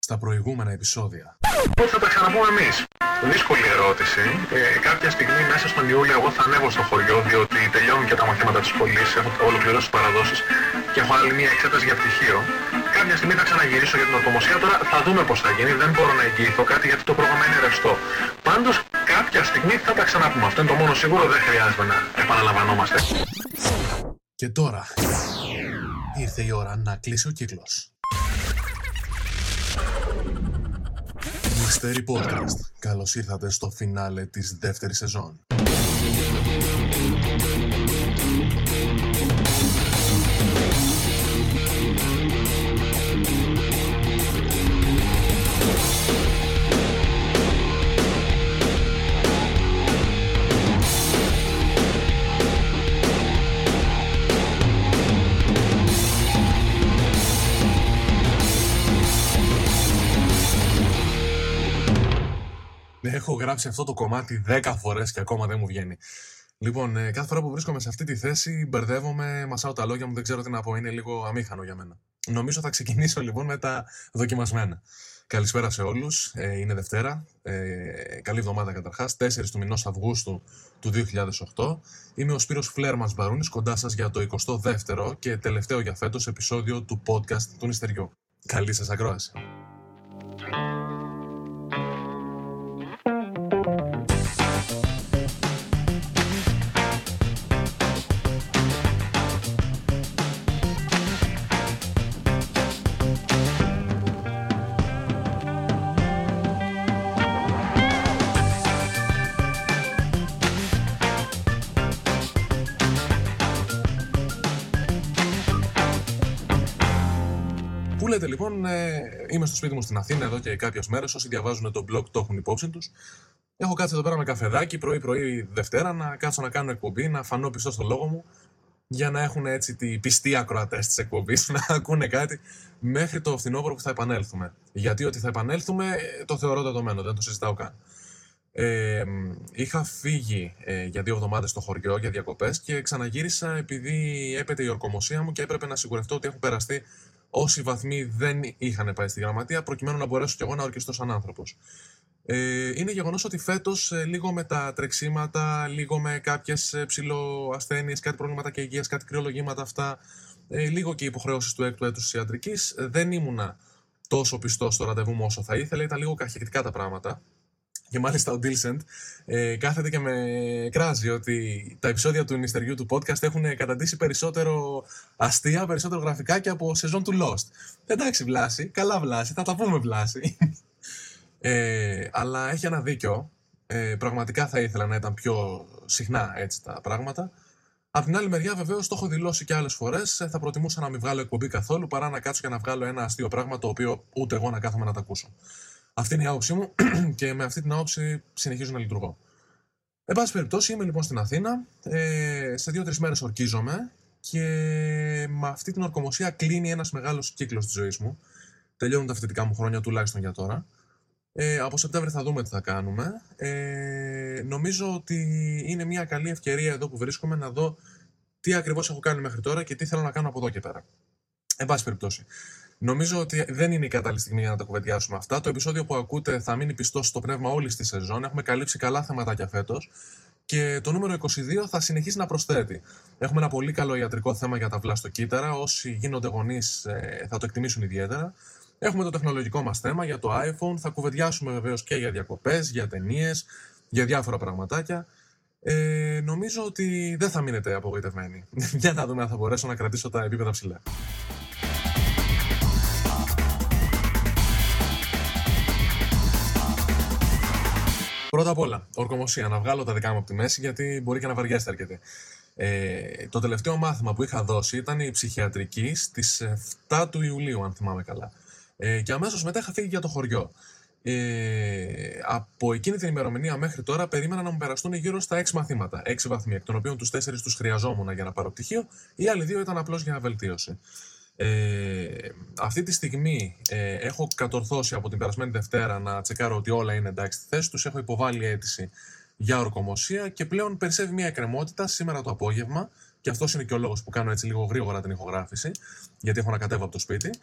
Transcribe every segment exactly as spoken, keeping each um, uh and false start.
στα προηγούμενα επεισόδια. Πώς θα τα ξαναπούμε εμείς? Δύσκολη ερώτηση. Ε, κάποια στιγμή μέσα στον Ιούλιο εγώ θα ανέβω στο χωριό, διότι τελειώνουν και τα μαθήματα της σχολής, έχω ολοκληρώσει τις παραδόσεις και έχω άλλη μία εξέταση για πτυχίο. Κάποια στιγμή θα ξαναγυρίσω για την ορκομοσία. Τώρα θα δούμε πώς θα γίνει. Δεν μπορώ να εγγυηθώ κάτι γιατί το πρόγραμμα είναι ρευστό. Πάντως κάποια στιγμή θα τα ξαναπούμε. Αυτό είναι το μόνο σίγουρο, δεν χρειάζεται να επαναλαμβανόμαστε. Και τώρα ήρθε η ώρα να κλείσει ο κύκλος. Mystery Podcast. Καλώς ήρθατε στο φινάλε της δεύτερης σεζόν. Έχω γράψει αυτό το κομμάτι δέκα φορές και ακόμα δεν μου βγαίνει. Λοιπόν, ε, κάθε φορά που βρίσκομαι σε αυτή τη θέση μπερδεύομαι, μασάω τα λόγια μου, δεν ξέρω τι να πω, είναι λίγο αμήχανο για μένα. Νομίζω θα ξεκινήσω λοιπόν με τα δοκιμασμένα. Καλησπέρα σε όλους, ε, είναι Δευτέρα, ε, καλή εβδομάδα καταρχάς, τέσσερις του μηνός Αυγούστου του δύο χιλιάδες οκτώ. Είμαι ο Σπύρος Φλέρμας Μπαρούνης, κοντά σας για το εικοστό δεύτερο και τελευταίο για φέτος επεισόδιο του podcast του Νηστεριού. Καλή σας ακρόαση. Πού λέτε λοιπόν, ε, είμαι στο σπίτι μου στην Αθήνα εδώ και κάποιες μέρες. Όσοι διαβάζουν το blog το έχουν υπόψη τους. Έχω κάτσει εδώ πέρα με καφεδάκι πρωί-πρωί Δευτέρα να κάτσω να κάνω εκπομπή, να φανώ πιστό στο λόγο μου, για να έχουν έτσι τη πιστή ακροατές της εκπομπής, να ακούνε κάτι μέχρι το φθινόπωρο που θα επανέλθουμε. Γιατί ότι θα επανέλθουμε το θεωρώ δεδομένο, δεν το συζητάω καν. Ε, είχα φύγει ε, για δύο εβδομάδες στο χωριό για διακοπές και ξαναγύρισα επειδή έπεται η ορκομοσία μου και έπρεπε να σιγουρευτώ ότι έχουν περαστεί όσοι βαθμοί δεν είχαν πάει στη γραμματεία, προκειμένου να μπορέσω κι εγώ να ορκιστώ σαν άνθρωπος. Ε, είναι γεγονός ότι φέτος, ε, λίγο με τα τρεξίματα, λίγο με κάποιες ε, ψηλοασθένειες, κάτι προβλήματα και υγείας, κάτι κρυολογήματα αυτά, ε, λίγο και οι υποχρεώσεις του έκτου έτους της ιατρικής, ε, δεν ήμουνα τόσο πιστός στο ραντεβού μου όσο θα ήθελα, ήταν λίγο καχεκτικά τα πράγματα. Και μάλιστα ο Dilsent ε, κάθεται και με κράζει ότι τα επεισόδια του νηστεριού του podcast έχουν καταντήσει περισσότερο αστεία, περισσότερο γραφικά και από σεζόν του Lost. Εντάξει Βλάση, καλά Βλάση, θα τα πούμε Βλάση. Ε, αλλά έχει ένα δίκιο, ε, πραγματικά θα ήθελα να ήταν πιο συχνά έτσι τα πράγματα. Απ' την άλλη μεριά βεβαίως το έχω δηλώσει και άλλες φορές, θα προτιμούσα να μην βγάλω εκπομπή καθόλου παρά να κάτσω και να βγάλω ένα αστείο πράγμα το οποίο ούτε εγώ να κάθομαι να τα ακούσω. Αυτή είναι η άποψή μου και με αυτή την άποψη συνεχίζω να λειτουργώ. Εν πάση περιπτώσει, είμαι λοιπόν στην Αθήνα. Ε, σε δύο-τρεις μέρες ορκίζομαι και με αυτή την ορκομοσία κλείνει ένας μεγάλος κύκλος της ζωής μου. Τελειώνουν τα φοιτητικά μου χρόνια, τουλάχιστον για τώρα. Ε, από Σεπτέμβρη θα δούμε τι θα κάνουμε. Ε, νομίζω ότι είναι μια καλή ευκαιρία εδώ που βρίσκομαι να δω τι ακριβώς έχω κάνει μέχρι τώρα και τι θέλω να κάνω από εδώ και πέρα. Εν πάση περιπτώσει. Νομίζω ότι δεν είναι η κατάλληλη στιγμή για να τα κουβεντιάσουμε αυτά. Το επεισόδιο που ακούτε θα μείνει πιστό στο πνεύμα όλης της σεζόν. Έχουμε καλύψει καλά θεματάκια φέτος. Και το νούμερο είκοσι δύο θα συνεχίσει να προσθέτει. Έχουμε ένα πολύ καλό ιατρικό θέμα για τα βλαστοκύτταρα. Όσοι γίνονται γονείς θα το εκτιμήσουν ιδιαίτερα. Έχουμε το τεχνολογικό μας θέμα για το iPhone. Θα κουβεντιάσουμε βεβαίως και για διακοπές, για ταινίες, για διάφορα πραγματάκια. Ε, νομίζω ότι δεν θα μείνετε απογοητευμένοι. Για να δούμε αν θα μπορέσω να κρατήσω τα επίπεδα ψηλά. Πρώτα απ' όλα, ορκομοσία, να βγάλω τα δικά μου από τη μέση γιατί μπορεί και να βαριέστε αρκετοί. Ε, το τελευταίο μάθημα που είχα δώσει ήταν η ψυχιατρική στις εφτά του Ιουλίου, αν θυμάμαι καλά. Ε, και αμέσως μετά είχα φύγει για το χωριό. Ε, από εκείνη την ημερομηνία μέχρι τώρα περίμενα να μου περαστούν γύρω στα έξι μαθήματα. έξι βαθμοί, εκ των οποίων τους τέσσερις τους χρειαζόμουν για να πάρω πτυχίο, οι άλλοι δύο ήταν απλώς για βελτίωση. Ε, αυτή τη στιγμή ε, έχω κατορθώσει από την περασμένη Δευτέρα να τσεκάρω ότι όλα είναι εντάξει στη θέση τους. Έχω υποβάλει αίτηση για ορκομοσία και πλέον περισσεύει μια εκκρεμότητα σήμερα το απόγευμα. Και αυτός είναι και ο λόγος που κάνω έτσι λίγο γρήγορα την ηχογράφηση, γιατί έχω να κατέβω από το σπίτι.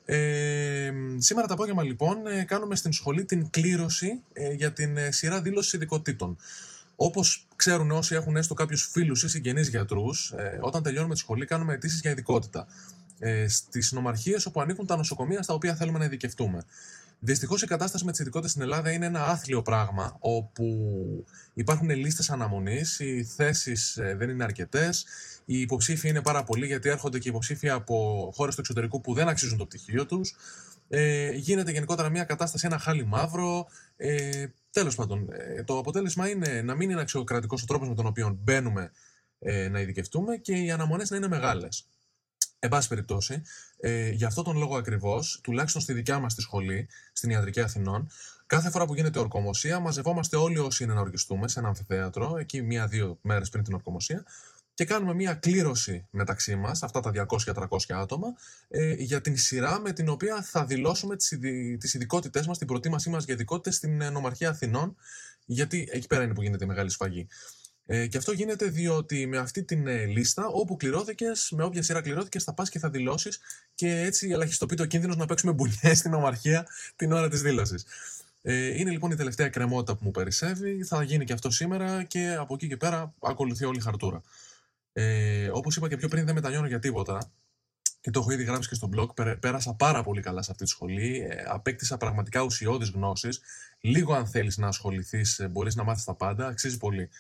Ε, σήμερα το απόγευμα λοιπόν ε, κάνουμε στην σχολή την κλήρωση ε, για την ε, σειρά δήλωση ειδικοτήτων. Όπως ξέρουν όσοι έχουν έστω κάποιους φίλους ή συγγενείς γιατρούς, ε, όταν τελειώνουμε τη σχολή κάνουμε αιτήσεις για ειδικότητα. Ε, στις νομαρχίες όπου ανήκουν τα νοσοκομεία στα οποία θέλουμε να ειδικευτούμε. Δυστυχώς η κατάσταση με τις ειδικότητες στην Ελλάδα είναι ένα άθλιο πράγμα, όπου υπάρχουν λίστες αναμονής, οι θέσεις ε, δεν είναι αρκετές, οι υποψήφοι είναι πάρα πολλοί γιατί έρχονται και υποψήφοι από χώρες του εξωτερικού που δεν αξίζουν το πτυχίο τους. Ε, γίνεται γενικότερα μια κατάσταση, ένα χάλι μαύρο. Ε, τέλος πάντων, ε, το αποτέλεσμα είναι να μην είναι αξιοκρατικός ο τρόπος με τον οποίο μπαίνουμε ε, να ειδικευτούμε και οι αναμονές να είναι μεγάλες. Εν πάση περιπτώσει, ε, για αυτόν τον λόγο ακριβώς, τουλάχιστον στη δικιά μας τη σχολή, στην Ιατρική Αθηνών, κάθε φορά που γίνεται ορκομοσία, μαζευόμαστε όλοι όσοι είναι να ορκιστούμε σε ένα αμφιθέατρο, εκεί μία-δύο μέρες πριν την ορκομοσία, και κάνουμε μία κλήρωση μεταξύ μας, αυτά τα διακόσια με τριακόσια άτομα, ε, για την σειρά με την οποία θα δηλώσουμε τις, ειδι... τις ειδικότητές μας, την προτίμασή μας για ειδικότητες στην Νομαρχία Αθηνών, γιατί εκεί πέρα είναι που γίνεται η μεγάλη σφαγή. Ε, και αυτό γίνεται διότι με αυτή την ε, λίστα, όπου κληρώθηκες, με όποια σειρά κληρώθηκες, θα πας και θα δηλώσεις και έτσι ελαχιστοποιείται ο κίνδυνος να παίξουμε μπουνιές στην ομαρχία την ώρα της δήλωσης. Ε, είναι λοιπόν η τελευταία κρεμότητα που μου περισσεύει, θα γίνει και αυτό σήμερα και από εκεί και πέρα ακολουθεί όλη η χαρτούρα. Ε, όπως είπα και πιο πριν, δεν μετανιώνω για τίποτα και το έχω ήδη γράψει και στο blog. Πέρασα πάρα πολύ καλά σε αυτή τη σχολή, ε, απέκτησα πραγματικά ουσιώδεις γνώσεις. Λίγο αν θέλεις να ασχοληθείς, μπορείς να μάθεις τα πάντα, αξίζει πολύ.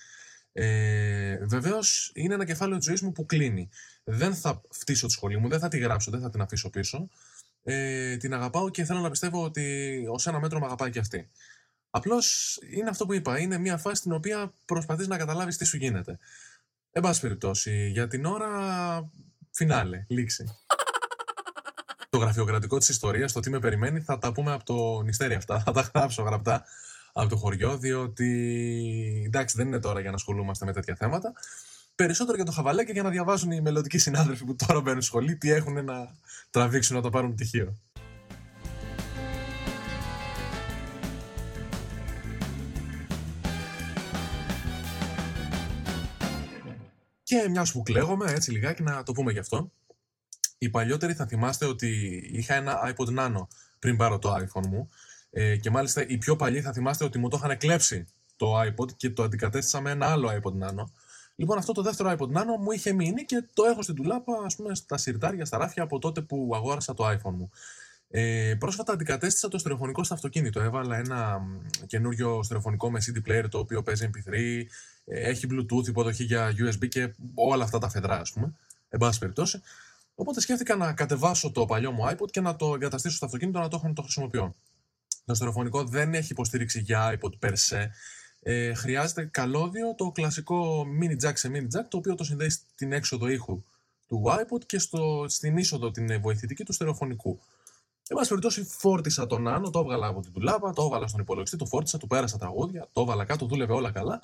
Ε, βεβαίως είναι ένα κεφάλαιο της ζωής μου που κλείνει. Δεν θα φτύσω τη σχολή μου, δεν θα τη γράψω, δεν θα την αφήσω πίσω. Ε, την αγαπάω και θέλω να πιστεύω ότι ως ένα μέτρο με αγαπάει και αυτή. Απλώς είναι αυτό που είπα, είναι μια φάση στην οποία προσπαθείς να καταλάβεις τι σου γίνεται. Εν πάση περιπτώσει, για την ώρα, φινάλε, λήξη. Το γραφειοκρατικό της ιστορίας, το τι με περιμένει, θα τα πούμε από το νηστέρι αυτά, θα τα γράψω γραπτά από το χωριό, διότι εντάξει δεν είναι τώρα για να ασχολούμαστε με τέτοια θέματα. Περισσότερο για το χαβαλέ και για να διαβάζουν οι μελλοντικοί συνάδελφοι που τώρα μπαίνουν σχολή τι έχουν να τραβήξουν να το πάρουν πτυχίο. Και μιας που κλαίγομαι, έτσι λιγάκι να το πούμε γι' αυτό. Οι παλιότεροι θα θυμάστε ότι είχα ένα iPod Nano πριν πάρω το iPhone μου. Ε, και μάλιστα οι πιο παλιοί θα θυμάστε ότι μου το είχαν κλέψει το iPod και το αντικατέστησα με ένα άλλο iPod Nano. Λοιπόν, αυτό το δεύτερο iPod Nano μου είχε μείνει και το έχω στην τουλάπα, ας πούμε, στα συρτάρια, στα ράφια από τότε που αγόρασα το iPhone μου. Ε, πρόσφατα αντικατέστησα το στερεοφωνικό στο αυτοκίνητο. Έβαλα ένα καινούριο στερεοφωνικό με σι ντι player το οποίο παίζει εμ πι θρι, έχει Bluetooth, υποδοχή για γιου ες μπι και όλα αυτά τα φεδρά, ας πούμε. Εν πάση περιπτώσει. Οπότε σκέφτηκα να κατεβάσω το παλιό μου iPod και να το εγκαταστήσω στο αυτοκίνητο να το έχω να το χρησιμοποιώ. Το στερεοφωνικό δεν έχει υποστήριξη για iPod per se. Ε, χρειάζεται καλώδιο, το κλασικό mini jack σε mini jack, το οποίο το συνδέει στην έξοδο ήχου του iPod και στο, στην είσοδο την βοηθητική του στερεοφωνικού. Εν πάση περιπτώσει, φόρτισα τον Nano, το έβγαλα από την τουλάπα, το έβγαλα στον υπολογιστή, το φόρτισα, του πέρασα τραγούδια, το έβαλα κάτω, δούλευε όλα καλά.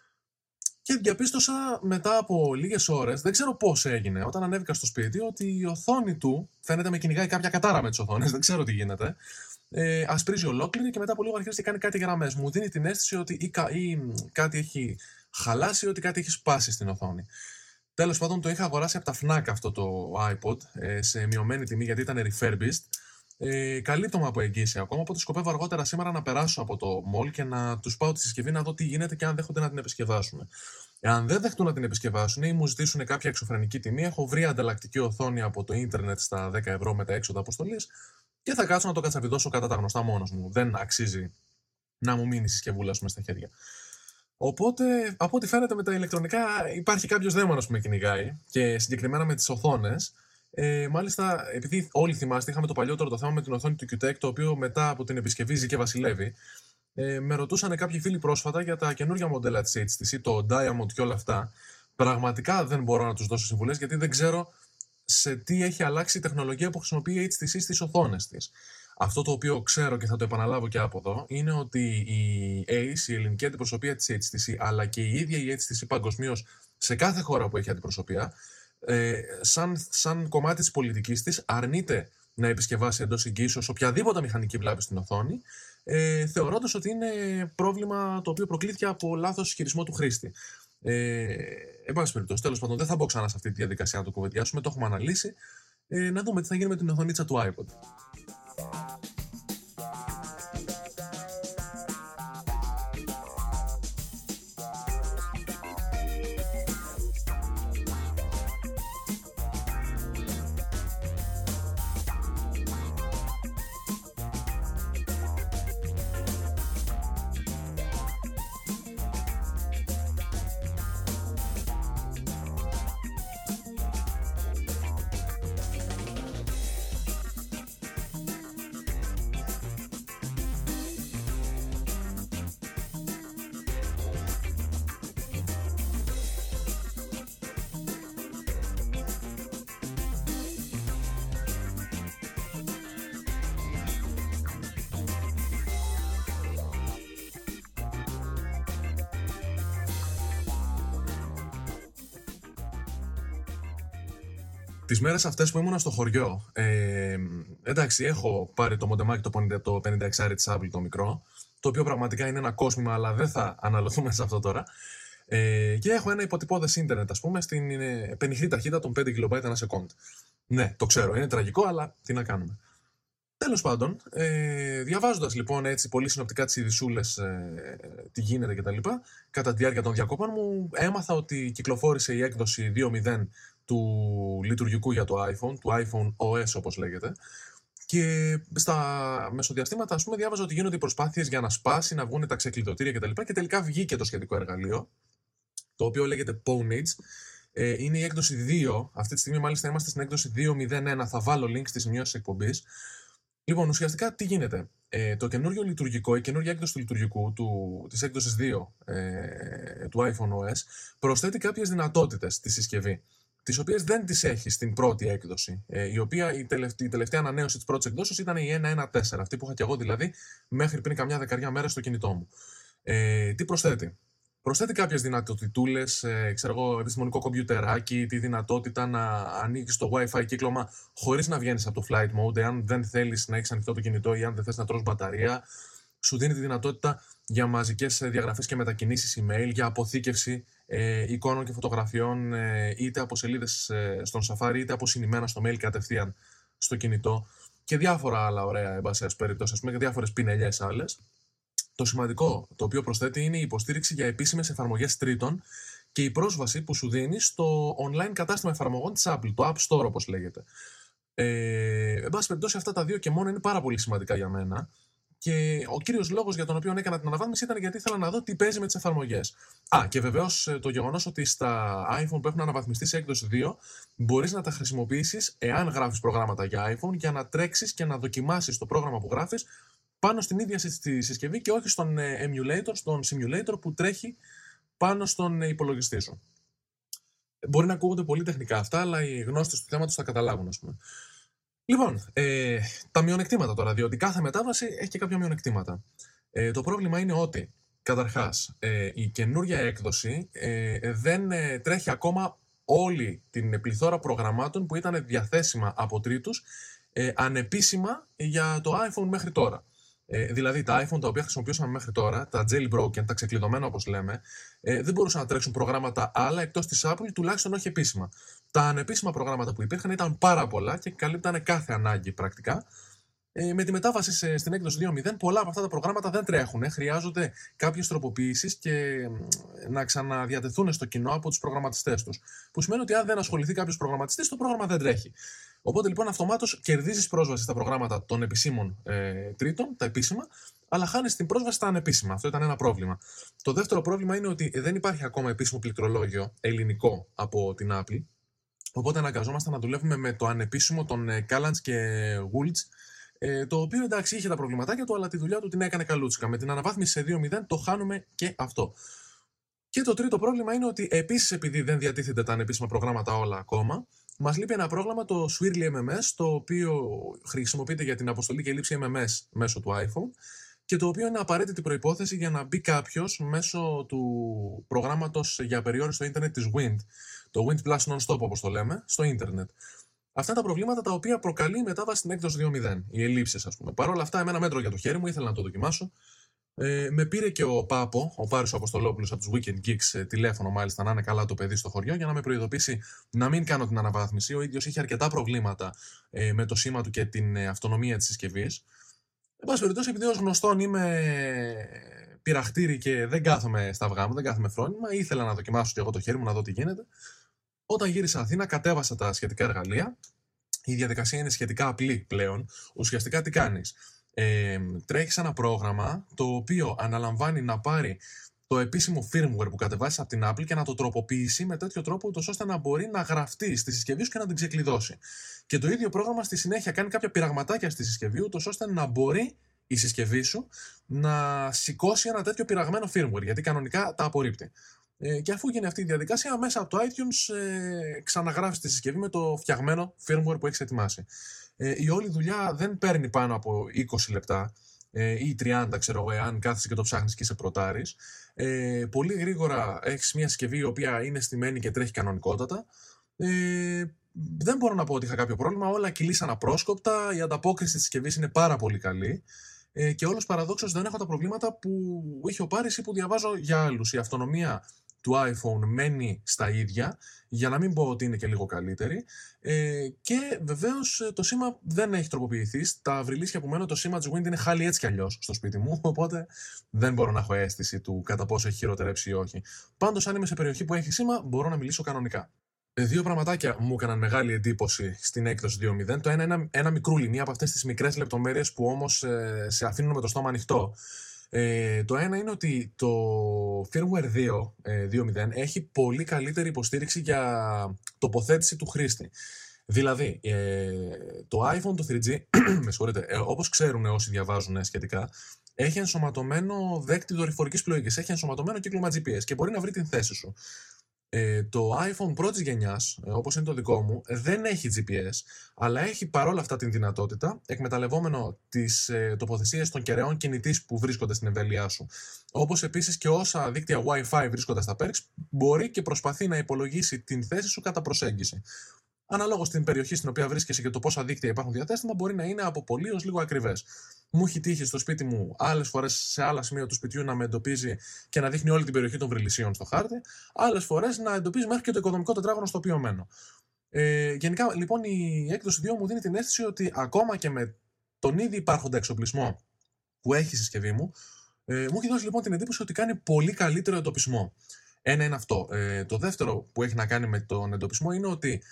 Και διαπίστωσα μετά από λίγες ώρες, δεν ξέρω πώς έγινε, όταν ανέβηκα στο σπίτι, ότι η οθόνη του φαίνεται με κυνηγάει κάποια κατάρα με τις οθόνες, δεν ξέρω τι γίνεται. Ε, ασπρίζει ολόκληρη και μετά από λίγο αρχίζει και κάνει κάτι γραμμές. Μου δίνει την αίσθηση ότι ή, κα, ή κάτι έχει χαλάσει ή ότι κάτι έχει σπάσει στην οθόνη. Τέλος πάντων, το είχα αγοράσει από τα φνακ αυτό το iPod ε, σε μειωμένη τιμή γιατί ήταν refurbished. Ε, καλύπτωμα από εγγύηση ακόμα, οπότε σκοπεύω αργότερα σήμερα να περάσω από το mall και να τους πάω τη συσκευή να δω τι γίνεται και αν δέχονται να την επισκευάσουν. Εάν δεν δεχτούν να την επισκευάσουν ή μου ζητήσουν κάποια εξωφρενική τιμή, έχω βρει ανταλλακτική οθόνη από το ίντερνετ στα δέκα ευρώ με τα έξοδα αποστολής και θα κάτσω να το κατσαβιδώσω κατά τα γνωστά μόνος μου. Δεν αξίζει να μου μείνει η συσκευούλα σου μες στα χέρια. Οπότε, από ό,τι φαίνεται με τα ηλεκτρονικά, υπάρχει κάποιος δαίμονας που με κυνηγάει και συγκεκριμένα με τις οθόνες. Ε, μάλιστα, επειδή όλοι θυμάστε, είχαμε το παλιότερο το θέμα με την οθόνη του κιου τεκ, το οποίο μετά από την επισκευή ζει και βασιλεύει. Ε, με ρωτούσαν κάποιοι φίλοι πρόσφατα για τα καινούργια μοντέλα της έιτς τι σι, το Diamond και όλα αυτά. Πραγματικά δεν μπορώ να τους δώσω συμβουλές γιατί δεν ξέρω σε τι έχει αλλάξει η τεχνολογία που χρησιμοποιεί η έιτς τι σι στις οθόνες της. Αυτό το οποίο ξέρω και θα το επαναλάβω και από εδώ είναι ότι η έις, η ελληνική αντιπροσωπεία της έιτς τι σι, αλλά και η ίδια η έιτς τι σι παγκοσμίως σε κάθε χώρα που έχει αντιπροσωπεία, ε, σαν, σαν κομμάτι της πολιτικής της, αρνείται να επισκευάσει εντός εγγύησεως οποιαδήποτε μηχανική βλάβη στην οθόνη, ε, θεωρώντας ότι είναι πρόβλημα το οποίο προκλήθηκε από λάθος χειρισμό του χρήστη. Ε, εν πάση περιπτώσει, τέλος πάντων, δεν θα μπω ξανά σε αυτή τη διαδικασία να το κουβεντιάσουμε, το έχουμε αναλύσει. Ε, να δούμε τι θα γίνει με την οθονίτσα του iPod. Τις μέρες αυτές που ήμουνα στο χωριό, ε, εντάξει, έχω πάρει το μοντεμάκι το πενήντα έξι της Apple το μικρό, το οποίο πραγματικά είναι ένα κόσμημα, αλλά δεν θα αναλωθούμε σε αυτό τώρα. Ε, και έχω ένα υποτυπώδες ίντερνετ, ας πούμε, στην ε, πενιχρή ταχύτητα των πέντε κιλομπάιτ ανά σεκόντ. Ναι, το ξέρω, είναι τραγικό, αλλά τι να κάνουμε. Τέλος πάντων, ε, διαβάζοντας λοιπόν έτσι πολύ συνοπτικά τις ειδησούλες, ε, τι γίνεται κτλ., κατά τη διάρκεια των διακοπών μου, έμαθα ότι κυκλοφόρησε η έκδοση δύο κόμμα μηδέν του λειτουργικού για το iPhone, του iPhone ο ες όπως λέγεται, και στα μεσοδιαστήματα, ας πούμε, διάβαζα ότι γίνονται οι προσπάθειες για να σπάσει, να βγουν τα ξεκλειδωτήρια κτλ. Και τελικά βγήκε το σχετικό εργαλείο, το οποίο λέγεται Pwnage. Ε, είναι η έκδοση δύο, αυτή τη στιγμή μάλιστα είμαστε στην έκδοση δύο κόμμα μηδέν ένα, θα βάλω link στις σημειώσεις εκπομπής. Λοιπόν, ουσιαστικά τι γίνεται. Ε, το καινούριο λειτουργικό, η καινούργια έκδοση του λειτουργικού του, της έκδοσης δύο ε, του iPhone ο ες προσθέτει κάποιες δυνατότητες στη συσκευή, τις οποίες δεν τις έχει στην πρώτη έκδοση, ε, η οποία η τελευταία, η τελευταία ανανέωση της πρώτης εκδόσεως ήταν η ένα ένα τέσσερα, αυτή που είχα και εγώ δηλαδή μέχρι πριν καμιά δεκαριά μέρες στο κινητό μου. Ε, τι προσθέτει. Προσθέτει κάποιες δυνατοτητούλες, ε, ξέρω εγώ, επιστημονικό κομπιουτεράκι, τη δυνατότητα να ανοίξεις το Wi-Fi κύκλωμα χωρίς να βγαίνεις από το flight mode, εάν δεν θέλεις να έχεις ανοιχτό το κινητό ή αν δεν θες να τρως μπαταρία. Σου δίνει τη δυνατότητα για μαζικές διαγραφές και μετακινήσεις email, για αποθήκευση ε, εικόνων και φωτογραφιών, ε, είτε από σελίδες ε, στον Safari, είτε από συνημμένα στο mail κατευθείαν στο κινητό, και διάφορα άλλα ωραία, εν πάση περιπτώσει, ας πούμε, και διάφορες πινελιές άλλες. Το σημαντικό το οποίο προσθέτει είναι η υποστήριξη για επίσημες εφαρμογές τρίτων και η πρόσβαση που σου δίνει στο online κατάστημα εφαρμογών της Apple, το App Store όπως λέγεται. Ε, εν πάση περιπτώσει, αυτά τα δύο και μόνο είναι πάρα πολύ σημαντικά για μένα. Και ο κύριος λόγος για τον οποίο έκανα την αναβάθμιση ήταν γιατί ήθελα να δω τι παίζει με τις εφαρμογές. Α, και βεβαίως το γεγονός ότι στα iPhone που έχουν αναβαθμιστεί σε έκδοση δύο μπορείς να τα χρησιμοποιήσεις εάν γράφεις προγράμματα για iPhone για να τρέξεις και να δοκιμάσεις το πρόγραμμα που γράφεις πάνω στην ίδια στη συσκευή και όχι στον emulator, στον simulator που τρέχει πάνω στον υπολογιστή σου. Μπορεί να ακούγονται πολύ τεχνικά αυτά, αλλά οι γνώστες του θέματος θα καταλάβουν, ας πούμε. Λοιπόν, ε, τα μειονεκτήματα τώρα, διότι κάθε μετάβαση έχει και κάποια μειονεκτήματα. Ε, το πρόβλημα είναι ότι, καταρχάς, ε, η καινούργια έκδοση ε, δεν ε, τρέχει ακόμα όλη την πληθώρα προγραμμάτων που ήταν διαθέσιμα από τρίτους ε, ανεπίσημα για το iPhone μέχρι τώρα. Ε, δηλαδή τα iPhone τα οποία χρησιμοποιούσαμε μέχρι τώρα, τα jailbroken, τα ξεκλειδωμένα όπως λέμε, ε, δεν μπορούσαν να τρέξουν προγράμματα άλλα εκτός της Apple, τουλάχιστον όχι επίσημα. Τα ανεπίσημα προγράμματα που υπήρχαν ήταν πάρα πολλά και καλύπτανε κάθε ανάγκη πρακτικά. Ε, με τη μετάβαση σε, στην έκδοση δύο κόμμα μηδέν, πολλά από αυτά τα προγράμματα δεν τρέχουν. Χρειάζονται κάποιες τροποποιήσεις και να ξαναδιατεθούν στο κοινό από τους προγραμματιστές τους. Που σημαίνει ότι αν δεν ασχοληθεί κάποιος προγραμματιστής, το πρόγραμμα δεν τρέχει. Οπότε λοιπόν αυτομάτως κερδίζεις πρόσβαση στα προγράμματα των επισήμων ε, τρίτων, τα επίσημα, αλλά χάνεις την πρόσβαση στα ανεπίσημα. Αυτό ήταν ένα πρόβλημα. Το δεύτερο πρόβλημα είναι ότι δεν υπάρχει ακόμα επίσημο πληκτρολόγιο ελληνικό από την Apple. Οπότε αναγκαζόμαστε να δουλεύουμε με το ανεπίσημο των Callants και Wultz, ε, το οποίο εντάξει είχε τα προβληματάκια του, αλλά τη δουλειά του την έκανε καλούτσικα. Με την αναβάθμιση σε δύο κόμμα μηδέν το χάνουμε και αυτό. Και το τρίτο πρόβλημα είναι ότι επίσης, επειδή δεν διατίθεται τα ανεπίσημα προγράμματα όλα ακόμα, μας λείπει ένα πρόγραμμα, το Swirly εμ εμ ες, το οποίο χρησιμοποιείται για την αποστολή και λήψη εμ εμ ες μέσω του iPhone και το οποίο είναι απαραίτητη προϋπόθεση για να μπει κάποιος μέσω του προγράμματος για περιόριστο ίντερνετ της Wind, το Wind Plus Non-Stop όπως το λέμε, στο ίντερνετ. Αυτά είναι τα προβλήματα τα οποία προκαλεί η μετάβαση στην έκδοση δύο κόμμα μηδέν, οι ελλείψεις ας πούμε. Παρ' όλα αυτά, εμένα μέτρο για το χέρι μου, ήθελα να το δοκιμάσω Ε, με πήρε και ο Πάπο, ο Πάρης ο Αποστολόπουλος από τους Weekend Geeks, τηλέφωνο μάλιστα, να είναι καλά το παιδί στο χωριό, για να με προειδοποιήσει να μην κάνω την αναβάθμιση. Ο ίδιος είχε αρκετά προβλήματα ε, με το σήμα του και την ε, αυτονομία της συσκευής. Εν πάση περιπτώσει, επειδή ως γνωστόν είμαι πειραχτήρι και δεν κάθομαι στα αυγά μου, δεν κάθομαι φρόνημα, ήθελα να δοκιμάσω και εγώ το χέρι μου να δω τι γίνεται. Όταν γύρισα Αθήνα, κατέβασα τα σχετικά εργαλεία. Η διαδικασία είναι σχετικά απλή πλέον. Ουσιαστικά τι κάνεις? Ε, τρέχεις ένα πρόγραμμα το οποίο αναλαμβάνει να πάρει το επίσημο firmware που κατεβάσεις από την Apple και να το τροποποιήσει με τέτοιο τρόπο ούτως ώστε να μπορεί να γραφτεί στη συσκευή σου και να την ξεκλειδώσει. Και το ίδιο πρόγραμμα στη συνέχεια κάνει κάποια πειραγματάκια στη συσκευή ούτως ώστε να μπορεί η συσκευή σου να σηκώσει ένα τέτοιο πειραγμένο firmware, γιατί κανονικά τα απορρίπτει. Ε, και αφού γίνει αυτή η διαδικασία, μέσα από το iTunes ε, ξαναγράφεις τη συσκευή με το φτιαγμένο firmware που έχεις ετοιμάσει. Ε, η όλη δουλειά δεν παίρνει πάνω από είκοσι λεπτά ε, ή τριάντα, ξέρω εγώ, εάν κάθεσαι και το ψάχνεις και σε προτάρεις. Ε, πολύ γρήγορα έχεις μια συσκευή η οποία είναι στημένη και τρέχει κανονικότατα. Ε, δεν μπορώ να πω ότι είχα κάποιο πρόβλημα, όλα κυλήσαν απρόσκοπτα, η ανταπόκριση της συσκευής είναι πάρα πολύ καλή. Ε, και όλος παραδόξως δεν έχω τα προβλήματα που είχε ο Πάρης ή που διαβάζω για άλλους. Η αυτονομία του iPhone μένει στα ίδια, για να μην πω ότι είναι και λίγο καλύτερη. Ε, και βεβαίως το σήμα δεν έχει τροποποιηθεί. Στα βρυλίσια που μένω το σήμα της Wind είναι χάλι έτσι κι αλλιώς στο σπίτι μου, οπότε δεν μπορώ να έχω αίσθηση του κατά πόσο έχει χειροτερέψει ή όχι. Πάντως, αν είμαι σε περιοχή που έχει σήμα, μπορώ να μιλήσω κανονικά. Δύο πραγματάκια μου έκαναν μεγάλη εντύπωση στην έκδοση δύο μηδέν. Το ένα είναι ένα, ένα μικρούλι, μία από αυτές τις μικρές λεπτομέρειες που όμως ε, σε αφήνουν με το στόμα ανοιχτό. Ε, το ένα είναι ότι το firmware δύο, ε, δύο μηδέν έχει πολύ καλύτερη υποστήριξη για τοποθέτηση του χρήστη. Δηλαδή, ε, το iPhone το θρι τζι, με συγχωρείτε, ε, όπως ξέρουν όσοι διαβάζουν σχετικά, έχει ενσωματωμένο δέκτη δορυφορικής πλοήγης, έχει ενσωματωμένο κύκλωμα τζι πι ες και μπορεί να βρει την θέση σου. Ε, το iPhone πρώτης γενιάς, ε, όπως είναι το δικό μου, δεν έχει τζι πι ες, αλλά έχει παρόλα αυτά την δυνατότητα, εκμεταλλευόμενο τις ε, τοποθεσίες των κεραιών κινητής που βρίσκονται στην εμβέλειά σου, όπως επίσης και όσα δίκτυα Wi-Fi βρίσκονται στα perks, μπορεί και προσπαθεί να υπολογίσει την θέση σου κατά προσέγγιση. Αναλόγως στην περιοχή στην οποία βρίσκεσαι και το πόσα δίκτυα υπάρχουν διαθέσιμα, μπορεί να είναι από πολύ ως λίγο ακριβές. Μου έχει τύχει στο σπίτι μου άλλες φορές σε άλλα σημεία του σπιτιού να με εντοπίζει και να δείχνει όλη την περιοχή των βρυλισίων στο χάρτη, άλλες φορές να εντοπίζει μέχρι και το οικοδομικό τετράγωνο στο οποίο μένω. Ε, γενικά, λοιπόν, η έκδοση δύο μου δίνει την αίσθηση ότι ακόμα και με τον ήδη υπάρχοντα εξοπλισμό που έχει η συσκευή μου, ε, μου έχει δώσει λοιπόν την εντύπωση ότι κάνει πολύ καλύτερο εντοπισμό. Ένα είναι αυτό. Ε, το δεύτερο που έχει να κάνει με τον εντοπισμό είναι ότι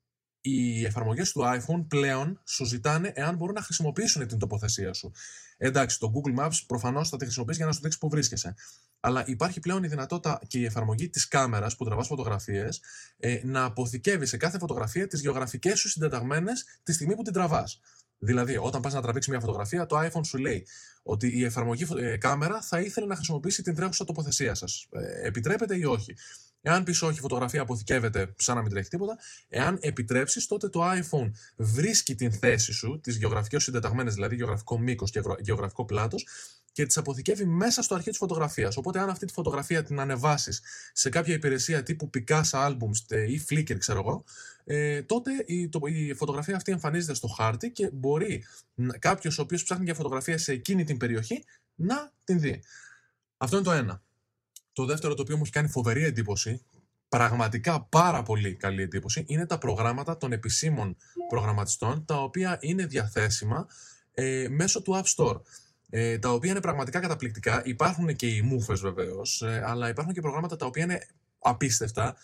οι εφαρμογές του iPhone πλέον σου ζητάνε εάν μπορούν να χρησιμοποιήσουν την τοποθεσία σου. Εντάξει, το Google Maps προφανώς θα τη χρησιμοποιήσει για να σου δείξει που βρίσκεσαι. Αλλά υπάρχει πλέον η δυνατότητα και η εφαρμογή της κάμερας που τραβάς φωτογραφίες ε, να αποθηκεύει σε κάθε φωτογραφία τις γεωγραφικές σου συντεταγμένες τη στιγμή που την τραβάς. Δηλαδή, όταν πας να τραβήξεις μια φωτογραφία, το iPhone σου λέει ότι η εφαρμογή ε, κάμερα θα ήθελε να χρησιμοποιήσει την τρέχουσα τοποθεσία σας. Ε, επιτρέπεται ή όχι. Εάν πεις όχι, η φωτογραφία αποθηκεύεται σαν να μην τρέχει τίποτα. Εάν επιτρέψεις, τότε το iPhone βρίσκει την θέση σου, τις γεωγραφικές συντεταγμένες, δηλαδή γεωγραφικό μήκος και γεωγραφικό πλάτος, και τις αποθηκεύει μέσα στο αρχείο της φωτογραφίας. Οπότε, αν αυτή τη φωτογραφία την ανεβάσεις σε κάποια υπηρεσία τύπου Picasa Albums ή Flickr, ξέρω εγώ, ε, τότε η, το, η φωτογραφία αυτή εμφανίζεται στο χάρτη και μπορεί κάποιος ο οποίος ψάχνει για φωτογραφία σε εκείνη την περιοχή να την δει. Αυτό είναι το ένα. Το δεύτερο, το οποίο μου έχει κάνει φοβερή εντύπωση, πραγματικά πάρα πολύ καλή εντύπωση, είναι τα προγράμματα των επισήμων προγραμματιστών, τα οποία είναι διαθέσιμα ε, μέσω του App Store. Ε, τα οποία είναι πραγματικά καταπληκτικά. Υπάρχουν και οι μούφες βεβαίως, ε, αλλά υπάρχουν και προγράμματα τα οποία είναι απίστευτα.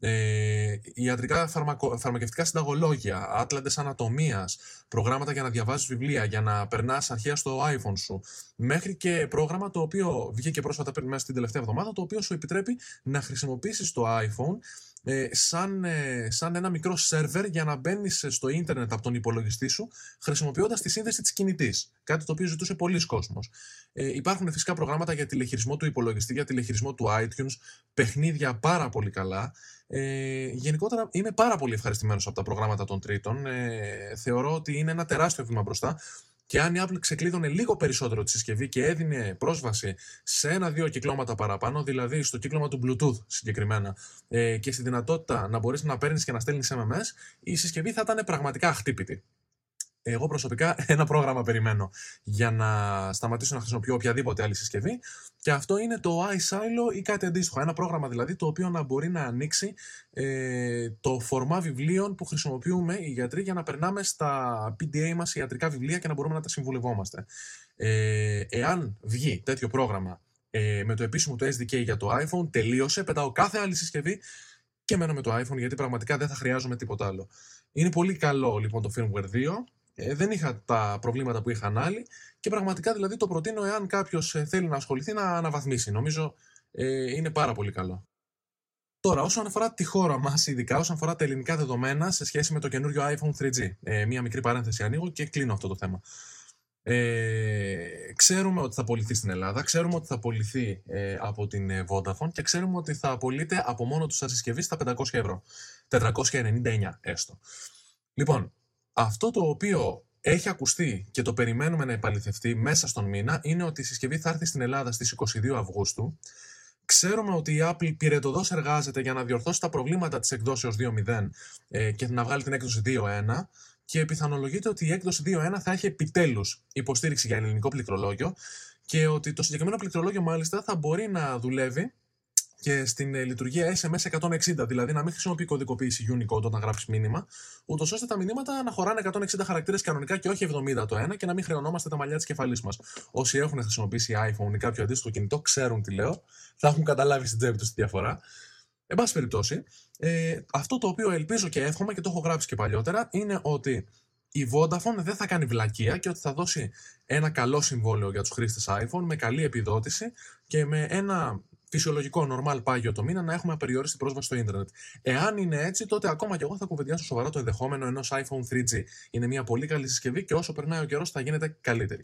Ε, ιατρικά φαρμακο, φαρμακευτικά συνταγολόγια, άτλαντες ανατομίας, προγράμματα για να διαβάζεις βιβλία, για να περνάς αρχαία στο iPhone σου, μέχρι και πρόγραμμα το οποίο βγήκε πρόσφατα πριν μέσα την τελευταία εβδομάδα, το οποίο σου επιτρέπει να χρησιμοποιήσεις το iPhone ε, σαν, ε, σαν ένα μικρό σερβερ για να μπαίνεις στο ίντερνετ από τον υπολογιστή σου, χρησιμοποιώντας τη σύνδεση της κινητής. Κάτι το οποίο ζητούσε πολλοί κόσμος. Ε, υπάρχουν φυσικά προγράμματα για τηλεχειρισμό του υπολογιστή, για τηλεχειρισμό του iTunes, παιχνίδια πάρα πολύ καλά. Ε, γενικότερα είμαι πάρα πολύ ευχαριστημένος από τα προγράμματα των τρίτων. Ε, θεωρώ ότι είναι ένα τεράστιο βήμα μπροστά. Και αν η Apple ξεκλείδωνε λίγο περισσότερο τη συσκευή και έδινε πρόσβαση σε ένα-δύο κυκλώματα παραπάνω, δηλαδή στο κύκλωμα του Bluetooth συγκεκριμένα, ε, και στη δυνατότητα να μπορείς να παίρνεις και να στέλνεις εμ εμ ες, η συσκευή θα ήταν πραγματικά αχτύπητη. εγώ προσωπικά ένα πρόγραμμα περιμένω για να σταματήσω να χρησιμοποιώ οποιαδήποτε άλλη συσκευή, και αυτό είναι το iSilo ή κάτι αντίστοιχο. Ένα πρόγραμμα δηλαδή το οποίο να μπορεί να ανοίξει ε, το φορμά βιβλίων που χρησιμοποιούμε οι γιατροί για να περνάμε στα πι ντι έι μας ιατρικά βιβλία και να μπορούμε να τα συμβουλευόμαστε. Ε, εάν βγει τέτοιο πρόγραμμα ε, με το επίσημο του ες ντι κέι για το iPhone, τελείωσε, πετάω κάθε άλλη συσκευή και μένω με το iPhone, γιατί πραγματικά δεν θα χρειάζομαι τίποτα άλλο. Είναι πολύ καλό λοιπόν το firmware δύο, ε, δεν είχα τα προβλήματα που είχαν άλλοι και πραγματικά δηλαδή το προτείνω εάν κάποιος ε, θέλει να ασχοληθεί να αναβαθμίσει. Νομίζω ε, είναι πάρα πολύ καλό. Τώρα, όσον αφορά τη χώρα μας, ειδικά όσον αφορά τα ελληνικά δεδομένα σε σχέση με το καινούριο iPhone θρι τζι, ε, μία μικρή παρένθεση ανοίγω και κλείνω αυτό το θέμα. Ε, ξέρουμε ότι θα πωληθεί στην Ελλάδα, ξέρουμε ότι θα πωληθεί ε, από την ε, Vodafone και ξέρουμε ότι θα πωλείται από μόνο του σαν συσκευή στα πεντακόσια ευρώ. τετρακόσια ενενήντα εννιά έστω. Λοιπόν, αυτό το οποίο έχει ακουστεί και το περιμένουμε να επαληθευτεί μέσα στον μήνα είναι ότι η συσκευή θα έρθει στην Ελλάδα στις είκοσι δύο Αυγούστου. Ξέρουμε ότι η Apple πυρετωδώς εργάζεται για να διορθώσει τα προβλήματα της εκδόσεως δύο punto μηδέν ε, και να βγάλει την έκδοση δύο punto ένα. Και πιθανολογείται ότι η έκδοση δύο punto ένα θα έχει επιτέλους υποστήριξη για ελληνικό πληκτρολόγιο και ότι το συγκεκριμένο πληκτρολόγιο μάλιστα θα μπορεί να δουλεύει και στην λειτουργία ες εμ ες εκατόν εξήντα, δηλαδή να μην χρησιμοποιεί κωδικοποίηση Unicode όταν γράψεις μήνυμα, ούτως ώστε τα μηνύματα να χωράνε εκατόν εξήντα χαρακτήρες κανονικά και όχι εβδομήντα το ένα και να μην χρεωνόμαστε τα μαλλιά της κεφαλής μας. Όσοι έχουν χρησιμοποιήσει iPhone ή κάποιο αντίστοιχο κινητό ξέρουν τι λέω, θα έχουν καταλάβει στην τσέπη τους τη διαφορά. Εν πάση περιπτώσει, ε, αυτό το οποίο ελπίζω και εύχομαι και το έχω γράψει και παλιότερα είναι ότι η Vodafone δεν θα κάνει βλακεία και ότι θα δώσει ένα καλό συμβόλαιο για τους χρήστες iPhone με καλή επιδότηση και με ένα φυσιολογικό normal πάγιο το μήνα να έχουμε απεριόριστη πρόσβαση στο ίντερνετ. Εάν είναι έτσι, τότε ακόμα και εγώ θα κουβεντιάσω σοβαρά το ενδεχόμενο ενός iPhone θρι τζι. Είναι μια πολύ καλή συσκευή και όσο περνάει ο καιρός θα γίνεται καλύτερη.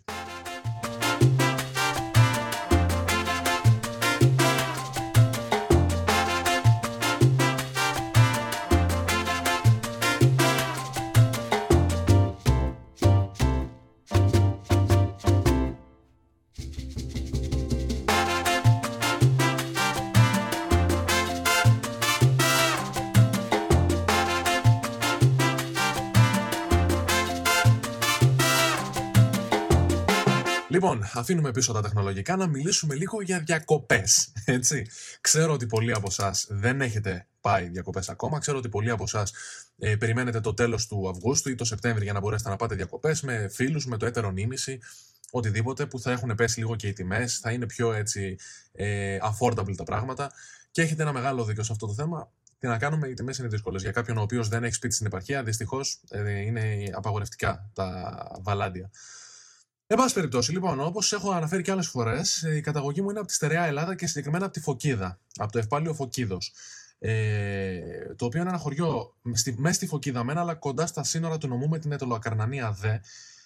Λοιπόν, αφήνουμε πίσω τα τεχνολογικά να μιλήσουμε λίγο για διακοπές, έτσι. Ξέρω ότι πολλοί από εσάς δεν έχετε πάει διακοπές ακόμα, ξέρω ότι πολλοί από εσάς ε, περιμένετε το τέλος του Αυγούστου ή το Σεπτέμβρη για να μπορέσετε να πάτε διακοπές με φίλους, με το έτερο νήμιση, οτιδήποτε που θα έχουν πέσει λίγο και οι τιμές, θα είναι πιο έτσι ε, affordable τα πράγματα και έχετε ένα μεγάλο δίκιο σε αυτό το θέμα. Τι να κάνουμε, οι τιμές είναι δύσκολες. Για κάποιον ο οποίος δεν έχει σπίτι στην επαρχία, δυστυχώς ε, είναι απαγορευτικά τα βαλάντια. Εν πάση περιπτώσει, λοιπόν, όπως έχω αναφέρει και άλλες φορές, η καταγωγή μου είναι από τη στερεά Ελλάδα και συγκεκριμένα από τη Φωκίδα, από το ευπάλιο Φωκίδος. Ε, το οποίο είναι ένα χωριό μέσα στη Φωκίδα μένα, αλλά κοντά στα σύνορα του νομού με την Αιτωλοακαρνανία Δε,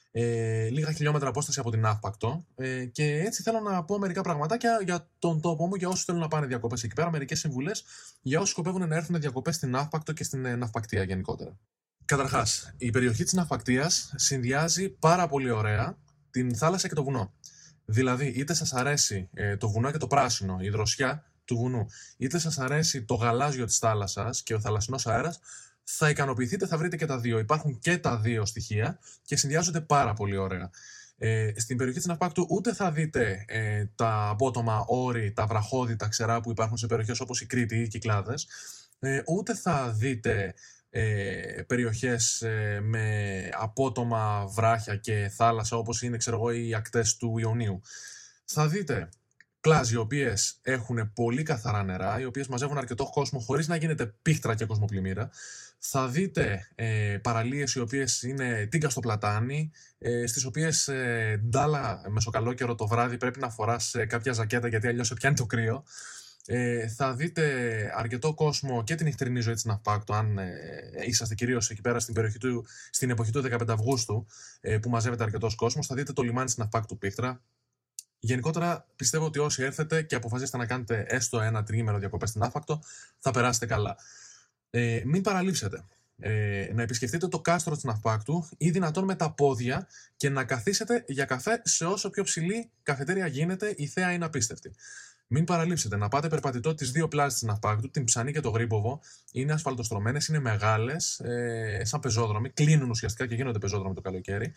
ε, λίγα χιλιόμετρα απόσταση από την Ναύπακτο. Ε, και έτσι θέλω να πω μερικά πραγματάκια για τον τόπο μου, για όσους θέλουν να πάνε διακοπές εκεί πέρα, μερικές συμβουλές για όσους σκοπεύουν να έρθουν διακοπές στην Ναύπακτο και στην Ναυπακτία γενικότερα. Καταρχάς, η περιοχή της Ναυπακτίας συνδυάζει πάρα πολύ ωραία την θάλασσα και το βουνό. Δηλαδή, είτε σας αρέσει ε, το βουνό και το πράσινο, η δροσιά του βουνού, είτε σας αρέσει το γαλάζιο της θάλασσας και ο θαλασσινός αέρας, θα ικανοποιηθείτε, θα βρείτε και τα δύο. Υπάρχουν και τα δύο στοιχεία και συνδυάζονται πάρα πολύ ωραία. Ε, στην περιοχή της Ναυπάκτου ούτε θα δείτε ε, τα απότομα όρη, τα βραχώδη, τα ξερά που υπάρχουν σε περιοχές όπως η Κρήτη ή οι Κυκλάδες, ε, ούτε θα δείτε Ε, περιοχές ε, με απότομα βράχια και θάλασσα όπως είναι ξέρω εγώ, οι ακτές του Ιωνίου. Θα δείτε πλάζ οι οποίες έχουν πολύ καθαρά νερά, οι οποίες μαζεύουν αρκετό κόσμο χωρίς να γίνεται πίχτρα και κοσμοπλημμύρα. Θα δείτε ε, παραλίες οι οποίες είναι τίγκα στο πλατάνι, ε, στις οποίες ε, ντάλα μεσοκαλόκαιρο το βράδυ πρέπει να φοράς ε, κάποια ζακέτα γιατί αλλιώς σε πιάνει το κρύο. Ε, θα δείτε αρκετό κόσμο και την νυχτερινή ζωή της Ναυπάκτου, αν ε, είσαστε κυρίως εκεί πέρα στην, περιοχή του, στην εποχή του δεκαπέντε Αυγούστου, ε, που μαζεύεται αρκετός κόσμος. Θα δείτε το λιμάνι της Ναυπάκτου Πίχτρα. Γενικότερα πιστεύω ότι όσοι έρθετε και αποφασίσετε να κάνετε έστω ένα τριήμερο διακοπές στην Ναύπακτο, θα περάσετε καλά. Ε, μην παραλείψετε. Ε, να επισκεφτείτε το κάστρο της Ναυπάκτου ή δυνατόν με τα πόδια και να καθίσετε για καφέ σε όσο πιο ψηλή καφετέρια γίνεται. Η θέα είναι απίστευτη. Μην παραλείψετε να πάτε περπατητό τις δύο πλάζες της Ναυπάκτου, την Ψανή και το Γρίποβο. Είναι ασφαλτοστρωμένες, είναι μεγάλες, ε, σαν πεζόδρομοι. Κλείνουν ουσιαστικά και γίνονται πεζόδρομοι το καλοκαίρι.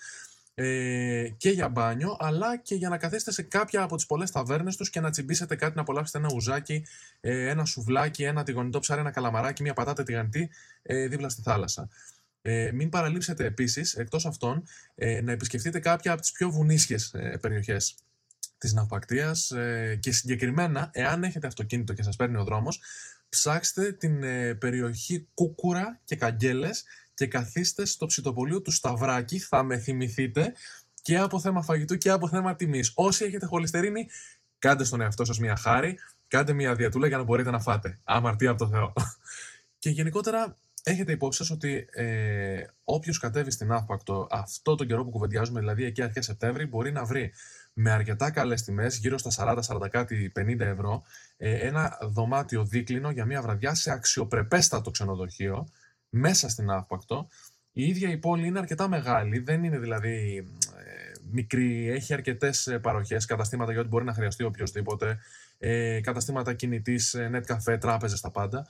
Ε, και για μπάνιο, αλλά και για να καθίσετε σε κάποια από τις πολλές ταβέρνες τους και να τσιμπήσετε κάτι, να απολαύσετε ένα ουζάκι, ε, ένα σουβλάκι, ένα τηγανιτό ψάρι, ένα καλαμαράκι, μια πατάτα τηγανιτή ε, δίπλα στη θάλασσα. Ε, μην παραλείψετε επίσης, εκτός αυτών, ε, να επισκεφτείτε κάποια από τις πιο βουνίσιες ε, περιοχές της Ναυπακτίας ε, και συγκεκριμένα, εάν έχετε αυτοκίνητο και σας παίρνει ο δρόμος, ψάξτε την ε, περιοχή Κούκουρα και Καγγέλες και καθίστε στο ψητοπολείο του Σταυράκη, θα με θυμηθείτε και από θέμα φαγητού και από θέμα τιμής. Όσοι έχετε χολυστερίνη, κάντε στον εαυτό σας μια χάρη, κάντε μια διατούλα για να μπορείτε να φάτε. Αμαρτία από το Θεό. Και γενικότερα έχετε υπόψη σας ότι ε, όποιος κατέβει στην Ναύπακτο αυτό τον καιρό που κουβεντιάζουμε, δηλαδή εκεί αρχές Σεπτέμβρη, μπορεί να βρει με αρκετά καλές τιμές, γύρω στα σαράντα σαράντα κάτι πενήντα ευρώ, ε, ένα δωμάτιο δίκλινο για μια βραδιά σε αξιοπρεπέστατο ξενοδοχείο, μέσα στην Ναύπακτο. Η ίδια η πόλη είναι αρκετά μεγάλη, δεν είναι δηλαδή ε, μικρή, έχει αρκετές παροχές, καταστήματα για ό,τι μπορεί να χρειαστεί οποιοδήποτε, ε, καταστήματα κινητής, net cafe, τράπεζες, τα πάντα.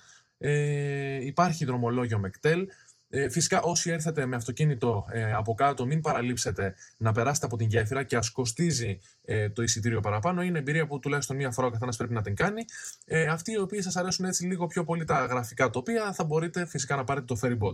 Ε, υπάρχει δρομολόγιο με κτέλ. Ε, φυσικά όσοι έρθετε με αυτοκίνητο ε, από κάτω, μην παραλείψετε να περάσετε από την γέφυρα και ας κοστίζει ε, το εισιτήριο παραπάνω. Είναι εμπειρία που τουλάχιστον μία φορά ο καθένας πρέπει να την κάνει. Ε, αυτοί οι οποίοι σας αρέσουν έτσι λίγο πιο πολύ τα γραφικά τοπία, θα μπορείτε φυσικά να πάρετε το ferry boat.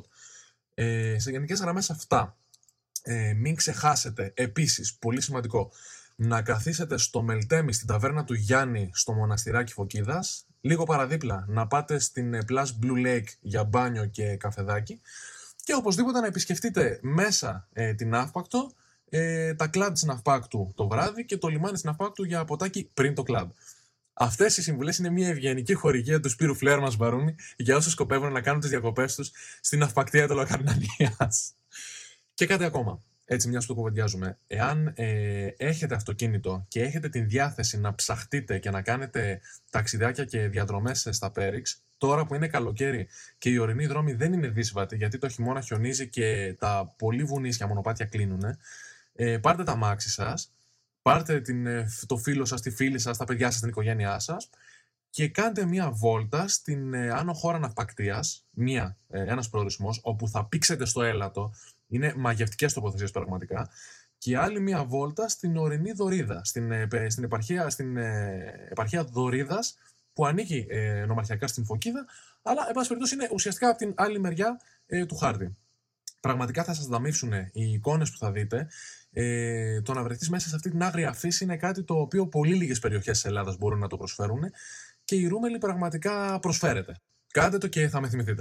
Ε, σε γενικές γραμμές αυτά. Ε, μην ξεχάσετε επίσης, πολύ σημαντικό, να καθίσετε στο Μελτέμι, στην ταβέρνα του Γιάννη, στο μοναστηράκι Φωκίδας. Λίγο παραδίπλα να πάτε στην Plus Blue Lake για μπάνιο και καφεδάκι. Και οπωσδήποτε να επισκεφτείτε μέσα ε, την Ναύπακτο, ε, τα κλαμπ της Ναυπάκτου το βράδυ και το λιμάνι της Ναυπάκτου για ποτάκι πριν το κλαμπ. Αυτές οι συμβουλές είναι μια ευγενική χορηγία του Σπύρου Φλερ μας Μπαρούνι για όσους σκοπεύουν να κάνουν τις διακοπές τους στην Ναυπακτία του Λακαρνανίας. Και κάτι ακόμα. Έτσι, μιας που το κουβεντιάζουμε, εάν ε, έχετε αυτοκίνητο και έχετε την διάθεση να ψαχτείτε και να κάνετε ταξιδάκια και διαδρομές στα Πέριξ, τώρα που είναι καλοκαίρι και οι ορεινοί δρόμοι δεν είναι δύσβατοι, γιατί το χειμώνα χιονίζει και τα πολύ βουνίσια μονοπάτια κλείνουν, ε, πάρτε τα αμάξι σας, πάρτε την, το φίλο σας, τη φίλη σας, τα παιδιά σας, την οικογένειά σας και κάντε μια βόλτα στην ε, άνω χώρα Ναυπακτίας, μια, ε, ένας προορισμός, όπου θα πήξετε στο έλατο. Είναι μαγευτικές τοποθεσίες πραγματικά. Και άλλη μια βόλτα στην ορεινή Δωρίδα, στην, στην, επαρχία, στην ε, επαρχία Δωρίδας, που ανήκει ε, νομαρχιακά στην Φωκίδα, αλλά εν πάση περιπτώσει είναι ουσιαστικά από την άλλη μεριά ε, του χάρτη. Πραγματικά θα σας δαμείψουν οι εικόνες που θα δείτε. Ε, το να βρεθείς μέσα σε αυτή την άγρια φύση είναι κάτι το οποίο πολύ λίγες περιοχές της Ελλάδας μπορούν να το προσφέρουν και η Ρούμελη πραγματικά προσφέρεται. Κάντε το και θα με θυμηθείτε.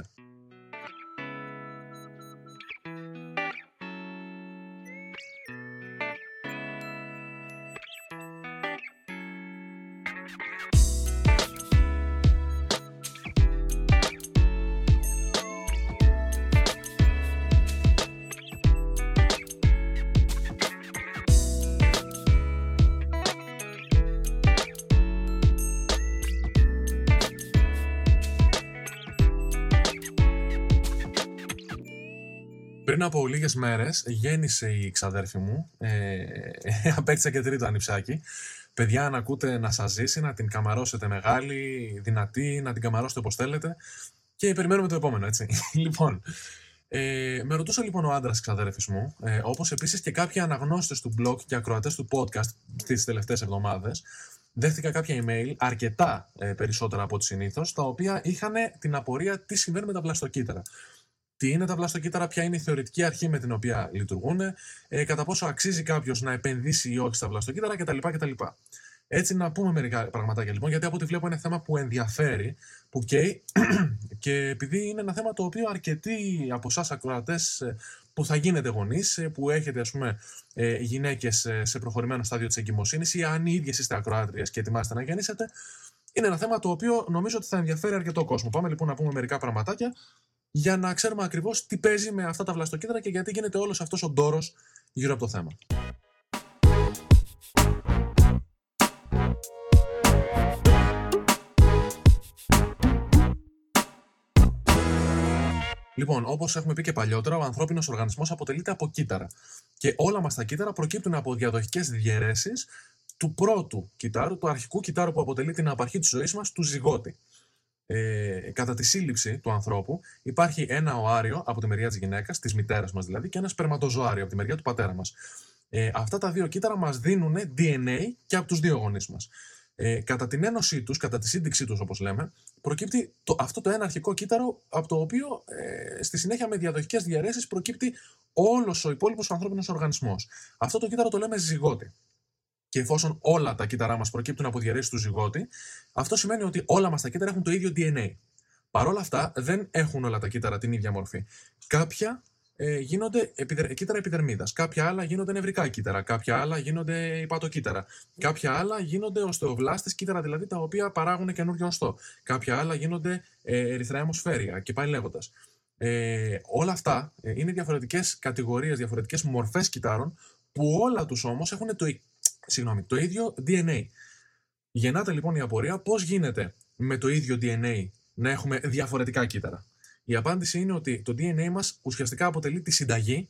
Πριν από λίγες μέρες γέννησε η ξαδέρφη μου, ε, απέκτησα και τρίτο ανιψάκι. Παιδιά, αν ακούτε να σας ζήσει, να την καμαρώσετε μεγάλη, δυνατή, να την καμαρώσετε όπως θέλετε και περιμένουμε το επόμενο, έτσι. Λοιπόν, ε, με ρωτούσε λοιπόν ο άντρας της ξαδέρφης μου, ε, όπως επίσης και κάποιοι αναγνώστες του blog και ακροατές του podcast τις τελευταίες εβδομάδες, δέχτηκα κάποια email, αρκετά ε, περισσότερα από ό,τι συνήθως, τα οποία είχαν την απορία τι συμβαίνει με τα βλαστοκύτταρα. Τι είναι τα βλαστοκύτταρα, ποια είναι η θεωρητική αρχή με την οποία λειτουργούν, ε, κατά πόσο αξίζει κάποιος να επενδύσει ή όχι στα βλαστοκύτταρα κτλ. κτλ. Έτσι, να πούμε μερικά πραγματάκια λοιπόν, γιατί από ό,τι βλέπω είναι θέμα που ενδιαφέρει, που καίει και επειδή είναι ένα θέμα το οποίο αρκετοί από εσάς ακροατές που θα γίνετε γονείς, που έχετε ας πούμε γυναίκες σε προχωρημένο στάδιο της εγκυμοσύνης ή αν οι ίδιες είστε ακροάτριες και ετοιμάστε να γεννήσετε, είναι ένα θέμα το οποίο νομίζω ότι θα ενδιαφέρει αρκετό κόσμο. Πάμε λοιπόν να πούμε μερικά πραγματάκια για να ξέρουμε ακριβώς τι παίζει με αυτά τα βλαστοκύτταρα και γιατί γίνεται όλος αυτός ο ντόρος γύρω από το θέμα. Λοιπόν, όπως έχουμε πει και παλιότερα, ο ανθρώπινος οργανισμός αποτελείται από κύτταρα. Και όλα μας τα κύτταρα προκύπτουν από διαδοχικές διαιρέσεις του πρώτου κυτάρου, του αρχικού κυτάρου που αποτελεί την απαρχή της ζωής μας, του ζυγότη. Ε, κατά τη σύλληψη του ανθρώπου υπάρχει ένα οάριο από τη μεριά της γυναίκας, της μητέρας μας δηλαδή, και ένα σπερματοζωάριο από τη μεριά του πατέρα μας. Ε, αυτά τα δύο κύτταρα μας δίνουν ντι εν έι και από τους δύο γονείς μας. Ε, κατά την ένωσή τους, κατά τη σύνδεξή τους όπως λέμε, προκύπτει το, αυτό το ένα αρχικό κύτταρο, από το οποίο ε, στη συνέχεια με διαδοχικές διαιρέσεις προκύπτει όλος ο υπόλοιπος ανθρώπινος οργανισμός. Αυτό το κύτταρο το λέμε ζυγότη. Και εφόσον όλα τα κύτταρά μας προκύπτουν από διαιρέσεις του ζυγότη, αυτό σημαίνει ότι όλα μας τα κύτταρα έχουν το ίδιο ντι εν έι. Παρ' όλα αυτά, δεν έχουν όλα τα κύτταρα την ίδια μορφή. Κάποια ε, γίνονται επιδερ... κύτταρα επιδερμίδας, κάποια άλλα γίνονται νευρικά κύτταρα, κάποια άλλα γίνονται υπατοκύτταρα, κάποια άλλα γίνονται οστεοβλάστες κύτταρα, δηλαδή τα οποία παράγουν καινούριο οστό, κάποια άλλα γίνονται ε, ερυθρά αιμοσφαίρια και πάει λέγοντας. Ε, όλα αυτά ε, είναι διαφορετικές κατηγορίες, διαφορετικές μορφές κυττάρων, που όλα τους όμως έχουν το, συγγνώμη, το ίδιο ντι εν έι. Γεννάται λοιπόν η απορία πώς γίνεται με το ίδιο ντι εν έι να έχουμε διαφορετικά κύτταρα. Η απάντηση είναι ότι το ντι εν έι μας ουσιαστικά αποτελεί τη συνταγή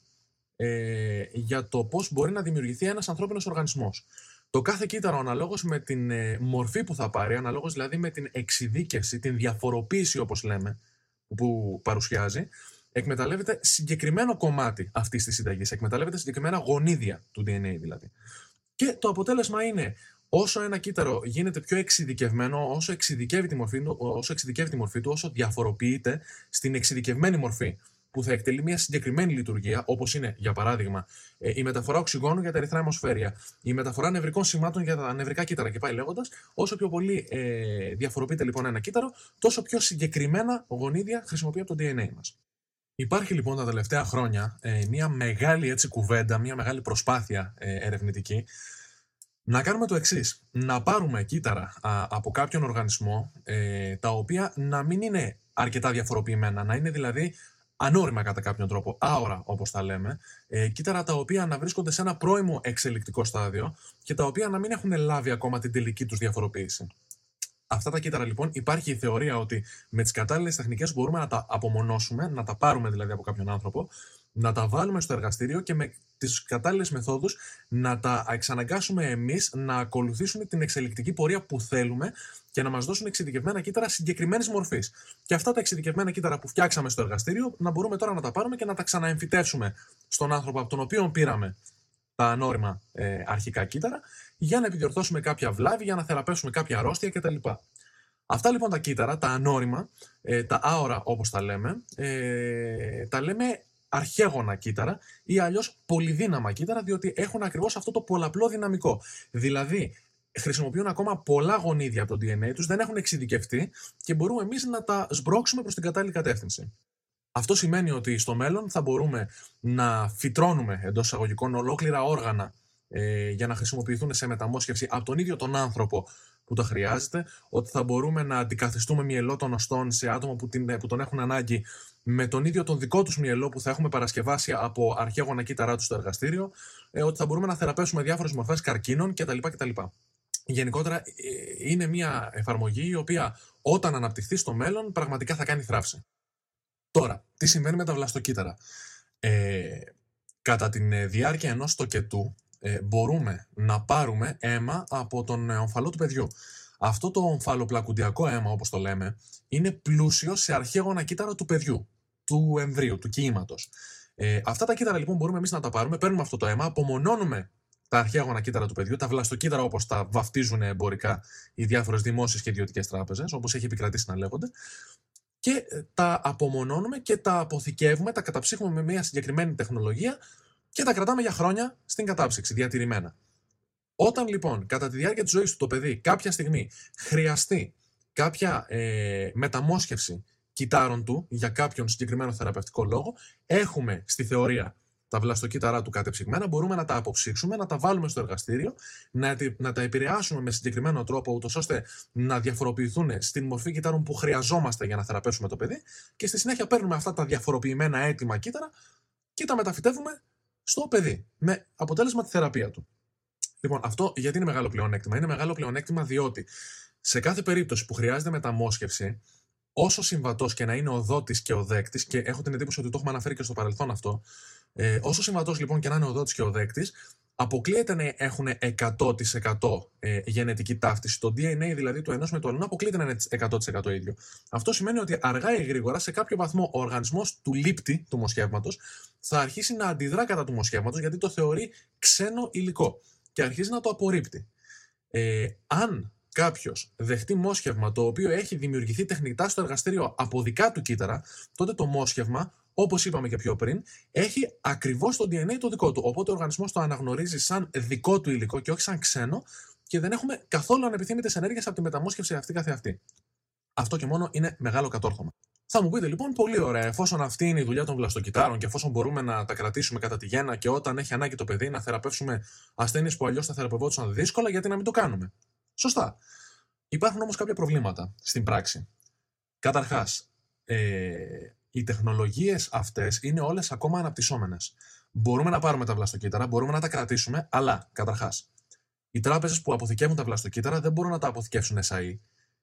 ε, για το πώς μπορεί να δημιουργηθεί ένας ανθρώπινος οργανισμός. Το κάθε κύτταρο, αναλόγως με την ε, μορφή που θα πάρει, αναλόγως δηλαδή με την εξειδίκευση, την διαφοροποίηση όπως λέμε, που παρουσιάζει, εκμεταλλεύεται συγκεκριμένο κομμάτι αυτής της συνταγής, εκμεταλλεύεται συγκεκριμένα γονίδια του ντι εν έι δηλαδή. Και το αποτέλεσμα είναι, όσο ένα κύτταρο γίνεται πιο εξειδικευμένο, όσο εξειδικεύει τη μορφή του, όσο, εξειδικεύει τη μορφή του, όσο διαφοροποιείται στην εξειδικευμένη μορφή, που θα εκτελεί μια συγκεκριμένη λειτουργία, όπως είναι, για παράδειγμα, η μεταφορά οξυγόνου για τα ερυθρά αιμοσφαίρια, η μεταφορά νευρικών σημάτων για τα νευρικά κύτταρα και πάει λέγοντας, όσο πιο πολύ ε, διαφοροποιείται λοιπόν ένα κύτταρο, τόσο πιο συγκεκριμένα γονίδια χρησιμοποιεί από το ντι εν έι μας. Υπάρχει λοιπόν τα τελευταία χρόνια ε, μια μεγάλη έτσι, κουβέντα, μια μεγάλη προσπάθεια ε, ερευνητική, να κάνουμε το εξής. Να πάρουμε κύτταρα α, από κάποιον οργανισμό, ε, τα οποία να μην είναι αρκετά διαφοροποιημένα, να είναι δηλαδή ανώριμα κατά κάποιον τρόπο, άορα όπως τα λέμε, ε, κύτταρα τα οποία να βρίσκονται σε ένα πρώιμο εξελικτικό στάδιο και τα οποία να μην έχουν λάβει ακόμα την τελική τους διαφοροποίηση. Αυτά τα κύτταρα λοιπόν, υπάρχει η θεωρία ότι με τις κατάλληλες τεχνικές μπορούμε να τα απομονώσουμε, να τα πάρουμε δηλαδή από κάποιον άνθρωπο, να τα βάλουμε στο εργαστήριο και με τις κατάλληλες μεθόδους να τα εξαναγκάσουμε εμείς να ακολουθήσουν την εξελικτική πορεία που θέλουμε και να μας δώσουν εξειδικευμένα κύτταρα συγκεκριμένης μορφής. Και αυτά τα εξειδικευμένα κύτταρα που φτιάξαμε στο εργαστήριο να μπορούμε τώρα να τα πάρουμε και να τα ξαναεμφυτεύσουμε στον άνθρωπο από τον οποίο πήραμε τα ανώριμα ε, αρχικά κύτταρα, για να επιδιορθώσουμε κάποια βλάβη, για να θεραπεύσουμε κάποια αρρώστια κτλ. Αυτά λοιπόν τα κύτταρα, τα ανώριμα, ε, τα άορα όπως τα λέμε, ε, τα λέμε αρχαίγωνα κύτταρα ή αλλιώς πολυδύναμα κύτταρα, διότι έχουν ακριβώς αυτό το πολλαπλό δυναμικό. Δηλαδή, χρησιμοποιούν ακόμα πολλά γονίδια από το ντι εν έι τους, δεν έχουν εξειδικευτεί και μπορούμε εμείς να τα σμπρώξουμε προς την κατάλληλη κατεύθυνση. Αυτό σημαίνει ότι στο μέλλον θα μπορούμε να φυτρώνουμε εντός εισαγωγικών ολόκληρα όργανα ε, για να χρησιμοποιηθούν σε μεταμόσχευση από τον ίδιο τον άνθρωπο που τα χρειάζεται, ότι θα μπορούμε να αντικαθιστούμε μυελό των οστών σε άτομα που, την, που τον έχουν ανάγκη με τον ίδιο τον δικό τους μυελό που θα έχουμε παρασκευάσει από αρχαίγωνα κύτταρά τους στο εργαστήριο, ε, ότι θα μπορούμε να θεραπεύσουμε διάφορες μορφές καρκίνων κτλ. κτλ. Γενικότερα είναι μια εφαρμογή η οποία όταν αναπτυχθεί στο μέλλον πραγματικά θα κάνει θράψη. Τώρα, τι συμβαίνει με τα βλαστοκύτταρα. Ε, κατά τη διάρκεια ενός τοκετού ε, μπορούμε να πάρουμε αίμα από τον ομφαλό του παιδιού. Αυτό το ομφαλοπλακουντιακό αίμα, όπως το λέμε, είναι πλούσιο σε αρχαίγωνα κύτταρα του παιδιού, του εμβρίου, του κύματος. Ε, αυτά τα κύτταρα λοιπόν μπορούμε εμείς να τα πάρουμε, παίρνουμε αυτό το αίμα, απομονώνουμε τα αρχαίγωνα κύτταρα του παιδιού, τα βλαστοκύτταρα όπως τα βαφτίζουν εμπορικά οι διάφορες δημόσιες και ιδιωτικές τράπεζες, όπως έχει επικρατήσει να λέγονται, και τα απομονώνουμε και τα αποθηκεύουμε, τα καταψύχουμε με μια συγκεκριμένη τεχνολογία και τα κρατάμε για χρόνια στην κατάψυξη, διατηρημένα. Όταν λοιπόν κατά τη διάρκεια της ζωής του το παιδί κάποια στιγμή χρειαστεί κάποια ε, μεταμόσχευση κυττάρων του για κάποιον συγκεκριμένο θεραπευτικό λόγο, έχουμε στη θεωρία τα βλαστοκύτταρά του κατεψυγμένα, μπορούμε να τα αποψύξουμε, να τα βάλουμε στο εργαστήριο, να, να τα επηρεάσουμε με συγκεκριμένο τρόπο, ούτως ώστε να διαφοροποιηθούν στην μορφή κυττάρων που χρειαζόμαστε για να θεραπεύσουμε το παιδί, και στη συνέχεια παίρνουμε αυτά τα διαφοροποιημένα έτοιμα κύτταρα και τα μεταφυτεύουμε στο παιδί, με αποτέλεσμα τη θεραπεία του. Λοιπόν, αυτό γιατί είναι μεγάλο πλεονέκτημα? Είναι μεγάλο πλεονέκτημα διότι σε κάθε περίπτωση που χρειάζεται μεταμόσχευση, όσο συμβατός και να είναι ο δότης και ο δέκτης, και έχω την εντύπωση ότι το έχουμε αναφέρει και στο παρελθόν αυτό, ε, όσο συμβατός λοιπόν και να είναι ο δότης και ο δέκτης, αποκλείεται να έχουν εκατό τοις εκατό ε, γενετική ταύτιση. Το ντι εν έι δηλαδή του ενός με το αλλού αποκλείεται να είναι εκατό τοις εκατό ίδιο. Αυτό σημαίνει ότι αργά ή γρήγορα σε κάποιο βαθμό ο οργανισμός του λήπτη του μοσχεύματος θα αρχίσει να αντιδρά κατά του μοσχεύματος, γιατί το θεωρεί ξένο υλικό και αρχίζει να το απορρίπτει. Ε, αν κάποιος δεχτεί μόσχευμα το οποίο έχει δημιουργηθεί τεχνητά στο εργαστήριο από δικά του κύτταρα, τότε το μόσχευμα, όπως είπαμε και πιο πριν, έχει ακριβώς το ντι εν έι το δικό του. Οπότε ο οργανισμός το αναγνωρίζει σαν δικό του υλικό και όχι σαν ξένο, και δεν έχουμε καθόλου ανεπιθύμητες ενέργειες από τη μεταμόσχευση αυτή καθεαυτή. Αυτό και μόνο είναι μεγάλο κατόρθωμα. Θα μου πείτε λοιπόν, πολύ ωραία, εφόσον αυτή είναι η δουλειά των βλαστοκυτάρων και εφόσον μπορούμε να τα κρατήσουμε κατά τη γέννα και όταν έχει ανάγκη το παιδί να θεραπεύσουμε ασθένειες που αλλιώς θα θεραπευόντουσαν δύσκολα, γιατί να μην το κάνουμε. Σωστά. Υπάρχουν όμως κάποια προβλήματα στην πράξη. Καταρχάς, ε, οι τεχνολογίες αυτές είναι όλες ακόμα αναπτυσσόμενες. Μπορούμε να πάρουμε τα βλαστοκύτταρα, μπορούμε να τα κρατήσουμε, αλλά καταρχάς, οι τράπεζες που αποθηκεύουν τα βλαστοκύτταρα δεν μπορούν να τα αποθηκεύσουν ες άι.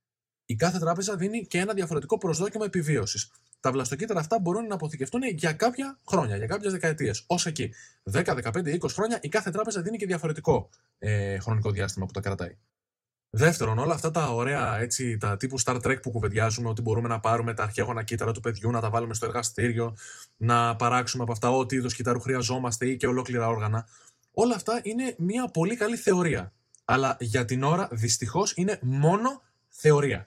Η κάθε τράπεζα δίνει και ένα διαφορετικό προσδόκιμο επιβίωσης. Τα βλαστοκύτταρα αυτά μπορούν να αποθηκευτούν για κάποια χρόνια, για κάποιες δεκαετίες. Ως εκεί. δέκα, δεκαπέντε, είκοσι χρόνια, η κάθε τράπεζα δίνει και διαφορετικό ε, χρονικό διάστημα που τα κρατάει. Δεύτερον, όλα αυτά τα ωραία έτσι, τα τύπου Star Trek που κουβεντιάζουμε, ότι μπορούμε να πάρουμε τα αρχαίγωνα κύτταρα του παιδιού, να τα βάλουμε στο εργαστήριο, να παράξουμε από αυτά ό,τι είδος κυττάρου χρειαζόμαστε ή και ολόκληρα όργανα. Όλα αυτά είναι μια πολύ καλή θεωρία. Αλλά για την ώρα δυστυχώς είναι μόνο θεωρία.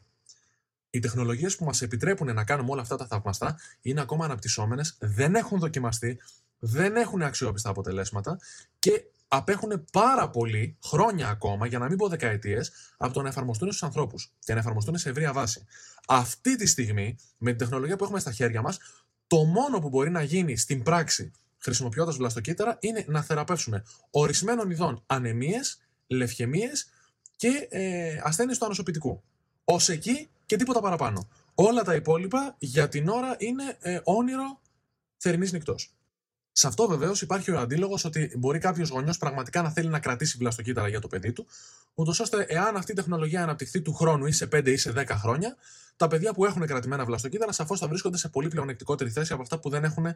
Οι τεχνολογίες που μας επιτρέπουν να κάνουμε όλα αυτά τα θαυμαστά είναι ακόμα αναπτυσσόμενες, δεν έχουν δοκιμαστεί, δεν έχουν αξιόπιστα αποτελέσματα και απέχουν πάρα πολύ χρόνια ακόμα, για να μην πω δεκαετίες, από το να εφαρμοστούν στους ανθρώπους και να εφαρμοστούν σε ευρεία βάση. Αυτή τη στιγμή, με την τεχνολογία που έχουμε στα χέρια μας, το μόνο που μπορεί να γίνει στην πράξη χρησιμοποιώντας βλαστοκύτταρα είναι να θεραπεύσουμε ορισμένων ειδών ανεμίες, λευχαιμίες και ε, ασθένειες του ανοσοποιητικού. Ως εκεί και τίποτα παραπάνω. Όλα τα υπόλοιπα για την ώρα είναι ε, όνειρο θερινής νυχτός. Σε αυτό βεβαίως υπάρχει ο αντίλογος ότι μπορεί κάποιος γονιός πραγματικά να θέλει να κρατήσει βλαστοκύτταρα για το παιδί του, ούτως ώστε εάν αυτή η τεχνολογία αναπτυχθεί του χρόνου ή σε πέντε ή σε δέκα χρόνια, τα παιδιά που έχουν κρατημένα βλαστοκύτταρα σαφώς θα βρίσκονται σε πολύ πλεονεκτικότερη θέση από αυτά που δεν έχουν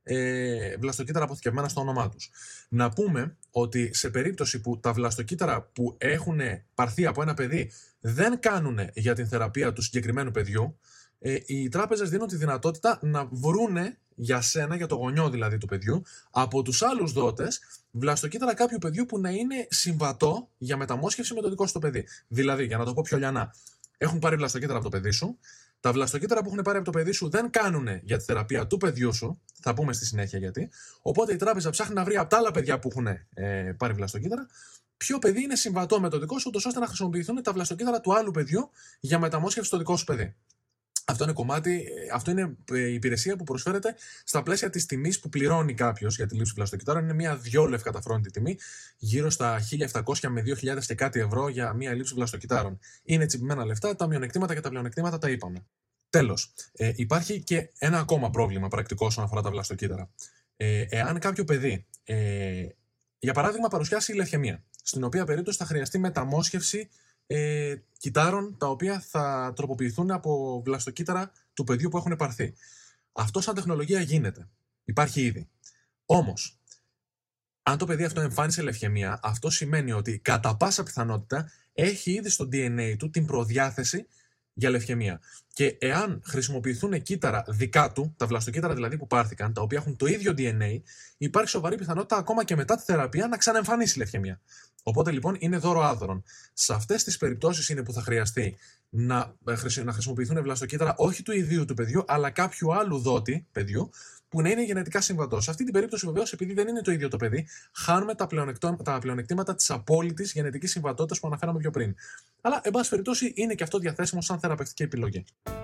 ε, βλαστοκύτταρα αποθηκευμένα στο όνομά τους. Να πούμε ότι σε περίπτωση που τα βλαστοκύτταρα που έχουν πάρθει από ένα παιδί δεν κάνουν για την θεραπεία του συγκεκριμένου παιδιού, ε, οι τράπεζες δίνουν τη δυνατότητα να βρούνε για σένα, για το γονιό δηλαδή του παιδιού, από τους άλλους δότες, βλαστοκύτταρα κάποιου παιδιού που να είναι συμβατό για μεταμόσχευση με το δικό σου το παιδί. Δηλαδή, για να το πω πιο λιανά, έχουν πάρει βλαστοκύτταρα από το παιδί σου, τα βλαστοκύτταρα που έχουν πάρει από το παιδί σου δεν κάνουν για τη θεραπεία του παιδιού σου, θα πούμε στη συνέχεια γιατί. Οπότε η τράπεζα ψάχνει να βρει από τα άλλα παιδιά που έχουν ε, πάρει βλαστοκύτταρα, ποιο παιδί είναι συμβατό με το δικό σου, ώστε να χρησιμοποιηθούν τα βλαστοκύτταρα του άλλου παιδιού για μεταμόσχευση στο δικό σου παιδί. Αυτό είναι κομμάτι, αυτό είναι η υπηρεσία που προσφέρεται στα πλαίσια της τιμής που πληρώνει κάποιος για τη λήψη βλαστοκυττάρων. Είναι μια δυο λευκαταφρόνητη τιμή, γύρω στα χίλια επτακόσια με δύο χιλιάδες και κάτι ευρώ για μια λήψη βλαστοκυττάρων. Είναι τσιμπημένα λεφτά, τα μειονεκτήματα και τα πλεονεκτήματα τα είπαμε. Τέλος, ε, υπάρχει και ένα ακόμα πρόβλημα πρακτικό όσον αφορά τα βλαστοκύτταρα. Ε, εάν κάποιο παιδί, ε, για παράδειγμα, παρουσιάσει λευχαιμία, στην οποία περίπτωση θα χρειαστεί μεταμόσχευση Ε, κυττάρων τα οποία θα τροποποιηθούν από βλαστοκύτταρα του παιδιού που έχουν πάρθει. Αυτό σαν τεχνολογία γίνεται. Υπάρχει ήδη. Όμως, αν το παιδί αυτό εμφάνισε λευχαιμία, αυτό σημαίνει ότι κατά πάσα πιθανότητα έχει ήδη στο ντι εν έι του την προδιάθεση για λευχαιμία. Και εάν χρησιμοποιηθούν κύτταρα δικά του, τα βλαστοκύτταρα δηλαδή που πάρθηκαν, τα οποία έχουν το ίδιο ντι εν έι, υπάρχει σοβαρή πιθανότητα ακόμα και μετά τη θεραπεία να ξαναεμφανίσει λευχαιμία. Οπότε λοιπόν είναι δώρο άδωρον. Σε αυτές τις περιπτώσεις είναι που θα χρειαστεί να, να χρησιμοποιηθούν βλαστοκύτταρα όχι του ιδίου του παιδιού, αλλά κάποιου άλλου δότη παιδιού που να είναι γενετικά συμβατό. Σε αυτή την περίπτωση, βεβαίως, επειδή δεν είναι το ίδιο το παιδί, χάνουμε τα, τα πλεονεκτήματα της απόλυτης γενετικής συμβατότητας που αναφέραμε πιο πριν. Αλλά, εν πάση περιπτώσει, είναι και αυτό διαθέσιμο σαν θεραπευτική επιλογή.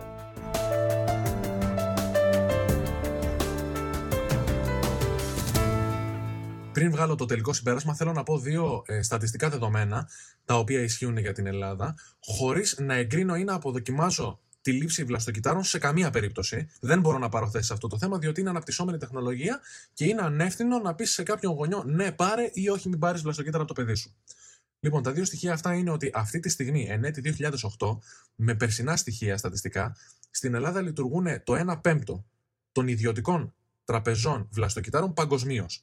Πριν βγάλω το τελικό συμπέρασμα, θέλω να πω δύο ε, στατιστικά δεδομένα, τα οποία ισχύουν για την Ελλάδα, χωρίς να εγκρίνω ή να αποδοκιμάζω τη λήψη βλαστοκυττάρων σε καμία περίπτωση. Δεν μπορώ να πάρω θέση σε αυτό το θέμα, διότι είναι αναπτυσσόμενη τεχνολογία και είναι ανεύθυνο να πεις σε κάποιον γονιό ναι, πάρε ή όχι, μην πάρεις βλαστοκύτταρα από το παιδί σου. Λοιπόν, τα δύο στοιχεία αυτά είναι ότι αυτή τη στιγμή, εν έτη δύο χιλιάδες οκτώ, με περσινά στοιχεία στατιστικά, στην Ελλάδα λειτουργούν το ένα πέμπτο των ιδιωτικών τραπεζών βλαστοκυττάρων παγκοσμίως.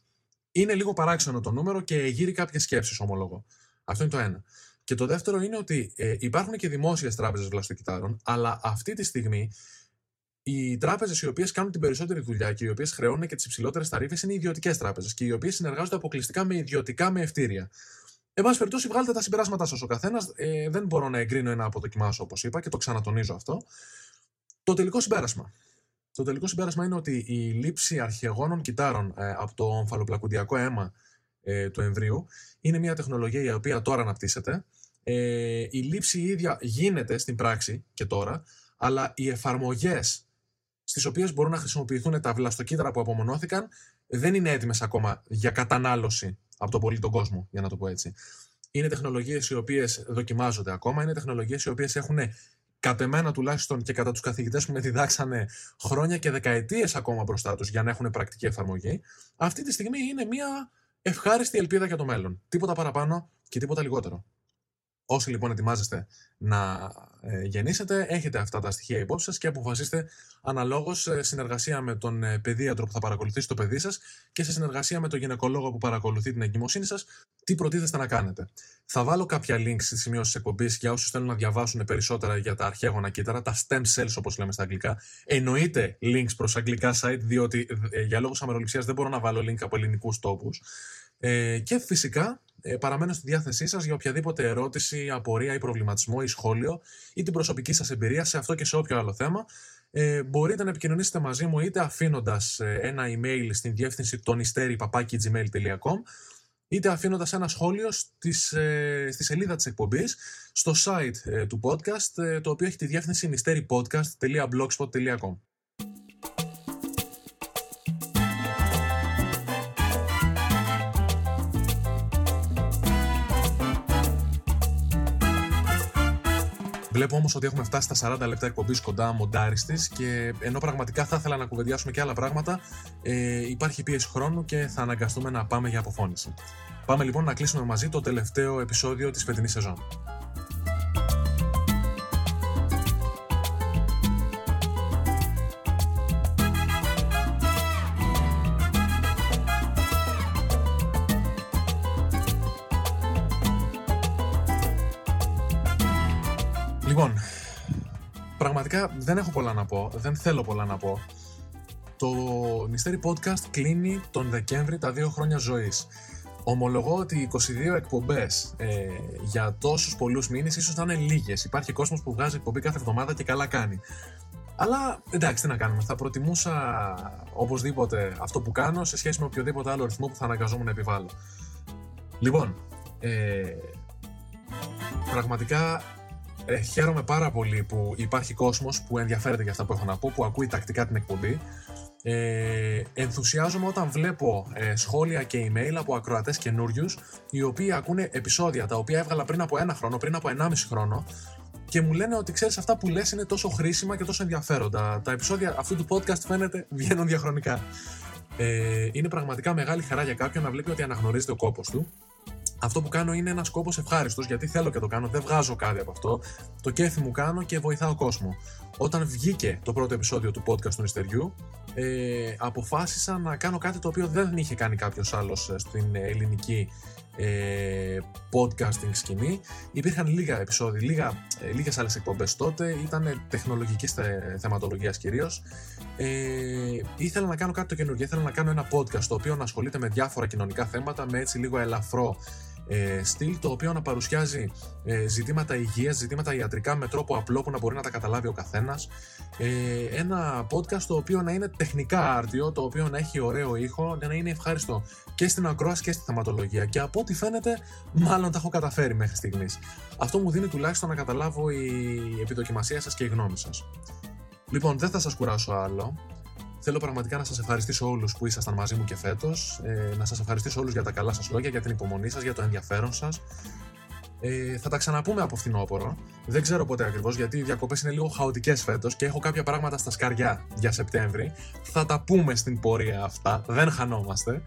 Είναι λίγο παράξενο το νούμερο και γύρει κάποιες σκέψεις, ομολογώ. Αυτό είναι το ένα. Και το δεύτερο είναι ότι ε, υπάρχουν και δημόσιες τράπεζες βλαστοκυτάρων, αλλά αυτή τη στιγμή οι τράπεζες οι οποίες κάνουν την περισσότερη δουλειά και οι οποίες χρεώνουν και τις υψηλότερες ταρίφες είναι οι ιδιωτικές τράπεζες και οι οποίες συνεργάζονται αποκλειστικά με ιδιωτικά μεευτήρια. Εν πάση περιπτώσει, βγάλετε τα συμπεράσματά σας ο καθένας. Ε, δεν μπορώ να εγκρίνω ή να αποδοκιμάσω, όπως είπα, και το ξανατονίζω αυτό. Το τελικό συμπέρασμα. Το τελικό συμπέρασμα είναι ότι η λήψη αρχαιγόνων κυτάρων ε, από το ομφαλοπλακουντιακό αίμα ε, του εμβρίου είναι μια τεχνολογία η οποία τώρα αναπτύσσεται. Ε, η λήψη η ίδια γίνεται στην πράξη και τώρα, αλλά οι εφαρμογές στις οποίες μπορούν να χρησιμοποιηθούν τα βλαστοκύτταρα που απομονώθηκαν δεν είναι έτοιμες ακόμα για κατανάλωση από τον πολύ τον κόσμο, για να το πω έτσι. Είναι τεχνολογίες οι οποίες δοκιμάζονται ακόμα, είναι τεχνολογίες οι οποίες έχουν, κατ' εμένα τουλάχιστον και κατά τους καθηγητές που με διδάξανε, χρόνια και δεκαετίες ακόμα μπροστά τους για να έχουν πρακτική εφαρμογή. Αυτή τη στιγμή είναι μια ευχάριστη ελπίδα για το μέλλον. Τίποτα παραπάνω και τίποτα λιγότερο. Όσοι λοιπόν ετοιμάζεστε να ε, γεννήσετε, έχετε αυτά τα στοιχεία υπόψη σας και αποφασίστε αναλόγως σε συνεργασία με τον ε, παιδίατρο που θα παρακολουθήσει το παιδί σας και σε συνεργασία με τον γυναικολόγο που παρακολουθεί την εγκυμοσύνη σας, τι προτίθεστε να κάνετε. Θα βάλω κάποια links στις σημειώσεις της εκπομπής για όσους θέλουν να διαβάσουν περισσότερα για τα αρχαίγωνα κύτταρα, τα stem cells όπως λέμε στα αγγλικά. Εννοείται links προς αγγλικά site, διότι ε, για λόγους αμεροληψίας δεν μπορώ να βάλω link από ελληνικούς τόπους. Ε, και φυσικά ε, παραμένω στη διάθεσή σας για οποιαδήποτε ερώτηση, απορία ή προβληματισμό ή σχόλιο ή την προσωπική σας εμπειρία σε αυτό και σε όποιο άλλο θέμα. Ε, μπορείτε να επικοινωνήσετε μαζί μου είτε αφήνοντας ε, ένα email στην διεύθυνση τονιστέρι παπάκι τζι μέιλ τελεία κομ είτε αφήνοντας ένα σχόλιο στις, ε, στη σελίδα της εκπομπής στο site ε, του podcast, ε, το οποίο έχει τη διεύθυνση mysterypodcast τελεία blogspot τελεία com. Βλέπω όμως ότι έχουμε φτάσει στα σαράντα λεπτά εκπομπής κοντά μοντάριστης και ενώ πραγματικά θα ήθελα να κουβεντιάσουμε και άλλα πράγματα, ε, υπάρχει πίεση χρόνου και θα αναγκαστούμε να πάμε για αποφώνηση. Πάμε λοιπόν να κλείσουμε μαζί το τελευταίο επεισόδιο της φετινής σεζόν. Λοιπόν, πραγματικά δεν έχω πολλά να πω, δεν θέλω πολλά να πω. Το Mystery Podcast κλείνει τον Δεκέμβρη τα δύο χρόνια ζωής. Ομολογώ ότι είκοσι δύο εκπομπές ε, για τόσους πολλούς μήνες ίσως να είναι λίγες. Υπάρχει κόσμος που βγάζει εκπομπή κάθε εβδομάδα και καλά κάνει. Αλλά εντάξει, τι να κάνουμε, θα προτιμούσα οπωσδήποτε αυτό που κάνω σε σχέση με οποιοδήποτε άλλο ρυθμό που θα αναγκαζόμουν να επιβάλλω. Λοιπόν, ε, πραγματικά... Ε, χαίρομαι πάρα πολύ που υπάρχει κόσμος που ενδιαφέρεται για αυτά που έχω να πω, που ακούει τακτικά την εκπομπή. Ε, ενθουσιάζομαι όταν βλέπω ε, σχόλια και email από ακροατές καινούριους, οι οποίοι ακούνε επεισόδια τα οποία έβγαλα πριν από ένα χρόνο, πριν από ενάμιση χρόνο και μου λένε ότι ξέρεις, αυτά που λες είναι τόσο χρήσιμα και τόσο ενδιαφέροντα. Τα επεισόδια αυτού του podcast φαίνεται βγαίνουν διαχρονικά. Ε, είναι πραγματικά μεγάλη χαρά για κάποιον να βλέπει ότι αναγνωρίζεται ο κόπος του. Αυτό που κάνω είναι ένας κόπος ευχάριστος, γιατί θέλω και το κάνω, δεν βγάζω κάτι από αυτό. Το κέφι μου κάνω και βοηθάω κόσμο. Όταν βγήκε το πρώτο επεισόδιο του podcast του Νηστεριού, ε, αποφάσισα να κάνω κάτι το οποίο δεν είχε κάνει κάποιος άλλος στην ελληνική ε, podcasting σκηνή. Υπήρχαν λίγα επεισόδια, λίγα, ε, λίγες άλλες εκπομπές τότε, ήταν τεχνολογικής θε, θεματολογίας κυρίως. Ε, ήθελα να κάνω κάτι το καινούργιο, ήθελα να κάνω ένα podcast το οποίο να ασχολείται με διάφορα κοινωνικά θέματα, με έτσι λίγο ελαφρό ε, στυλ, το οποίο να παρουσιάζει ε, ζητήματα υγείας, ζητήματα ιατρικά με τρόπο απλό που να μπορεί να τα καταλάβει ο καθένας. Ε, ένα podcast το οποίο να είναι τεχνικά άρτιο, το οποίο να έχει ωραίο ήχο, να είναι ευχάριστο και στην ακρόαση και στη θεματολογία. Και από ό,τι φαίνεται, μάλλον τα έχω καταφέρει μέχρι στιγμής. Αυτό μου δίνει τουλάχιστον να καταλάβω η επιδοκιμασία σας και η γνώμη σας. Λοιπόν, δεν θα σας κουράσω άλλο. Θέλω πραγματικά να σας ευχαριστήσω όλους που ήσασταν μαζί μου και φέτος. Ε, να σας ευχαριστήσω όλους για τα καλά σας λόγια, για την υπομονή σας, για το ενδιαφέρον σας. Ε, θα τα ξαναπούμε από φθινόπωρο. Δεν ξέρω πότε ακριβώς, γιατί οι διακοπές είναι λίγο χαοτικές φέτος και έχω κάποια πράγματα στα σκαριά για Σεπτέμβρη. Θα τα πούμε στην πορεία αυτά. Δεν χανόμαστε.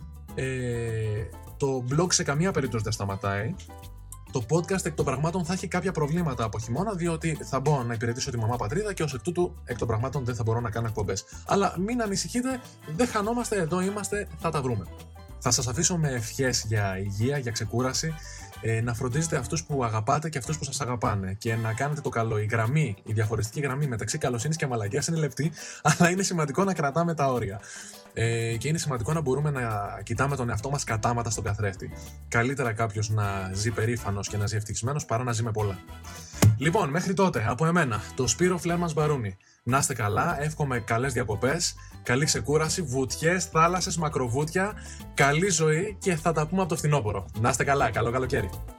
Ε, το blog σε καμία περίπτωση δεν σταματάει. Το podcast εκ των πραγμάτων θα έχει κάποια προβλήματα από χειμώνα, διότι θα μπω να υπηρετήσω τη μαμά πατρίδα και ως εκ τούτου εκ των πραγμάτων δεν θα μπορώ να κάνω εκπομπές. Αλλά μην ανησυχείτε, δεν χανόμαστε, εδώ είμαστε, θα τα βρούμε. Θα σας αφήσω με ευχές για υγεία, για ξεκούραση, ε, να φροντίζετε αυτούς που αγαπάτε και αυτούς που σας αγαπάνε και να κάνετε το καλό. Η γραμμή, η διαχωριστική γραμμή μεταξύ καλοσύνης και μαλακίας είναι λεπτή, αλλά είναι σημαντικό να κρατάμε τα όρια. Ε, και είναι σημαντικό να μπορούμε να κοιτάμε τον εαυτό μας κατάματα στον καθρέφτη. Καλύτερα κάποιος να ζει περήφανος και να ζει ευτυχισμένος παρά να ζει με πολλά. Λοιπόν, μέχρι τότε, από εμένα, το Σπύρο Φλέρμας Μπαρούνι. Να είστε καλά, εύχομαι καλές διακοπές, καλή ξεκούραση, βουτιές, θάλασσες, μακροβούτια, καλή ζωή και θα τα πούμε από το φθινόπωρο. Να είστε καλά, καλό καλοκαίρι.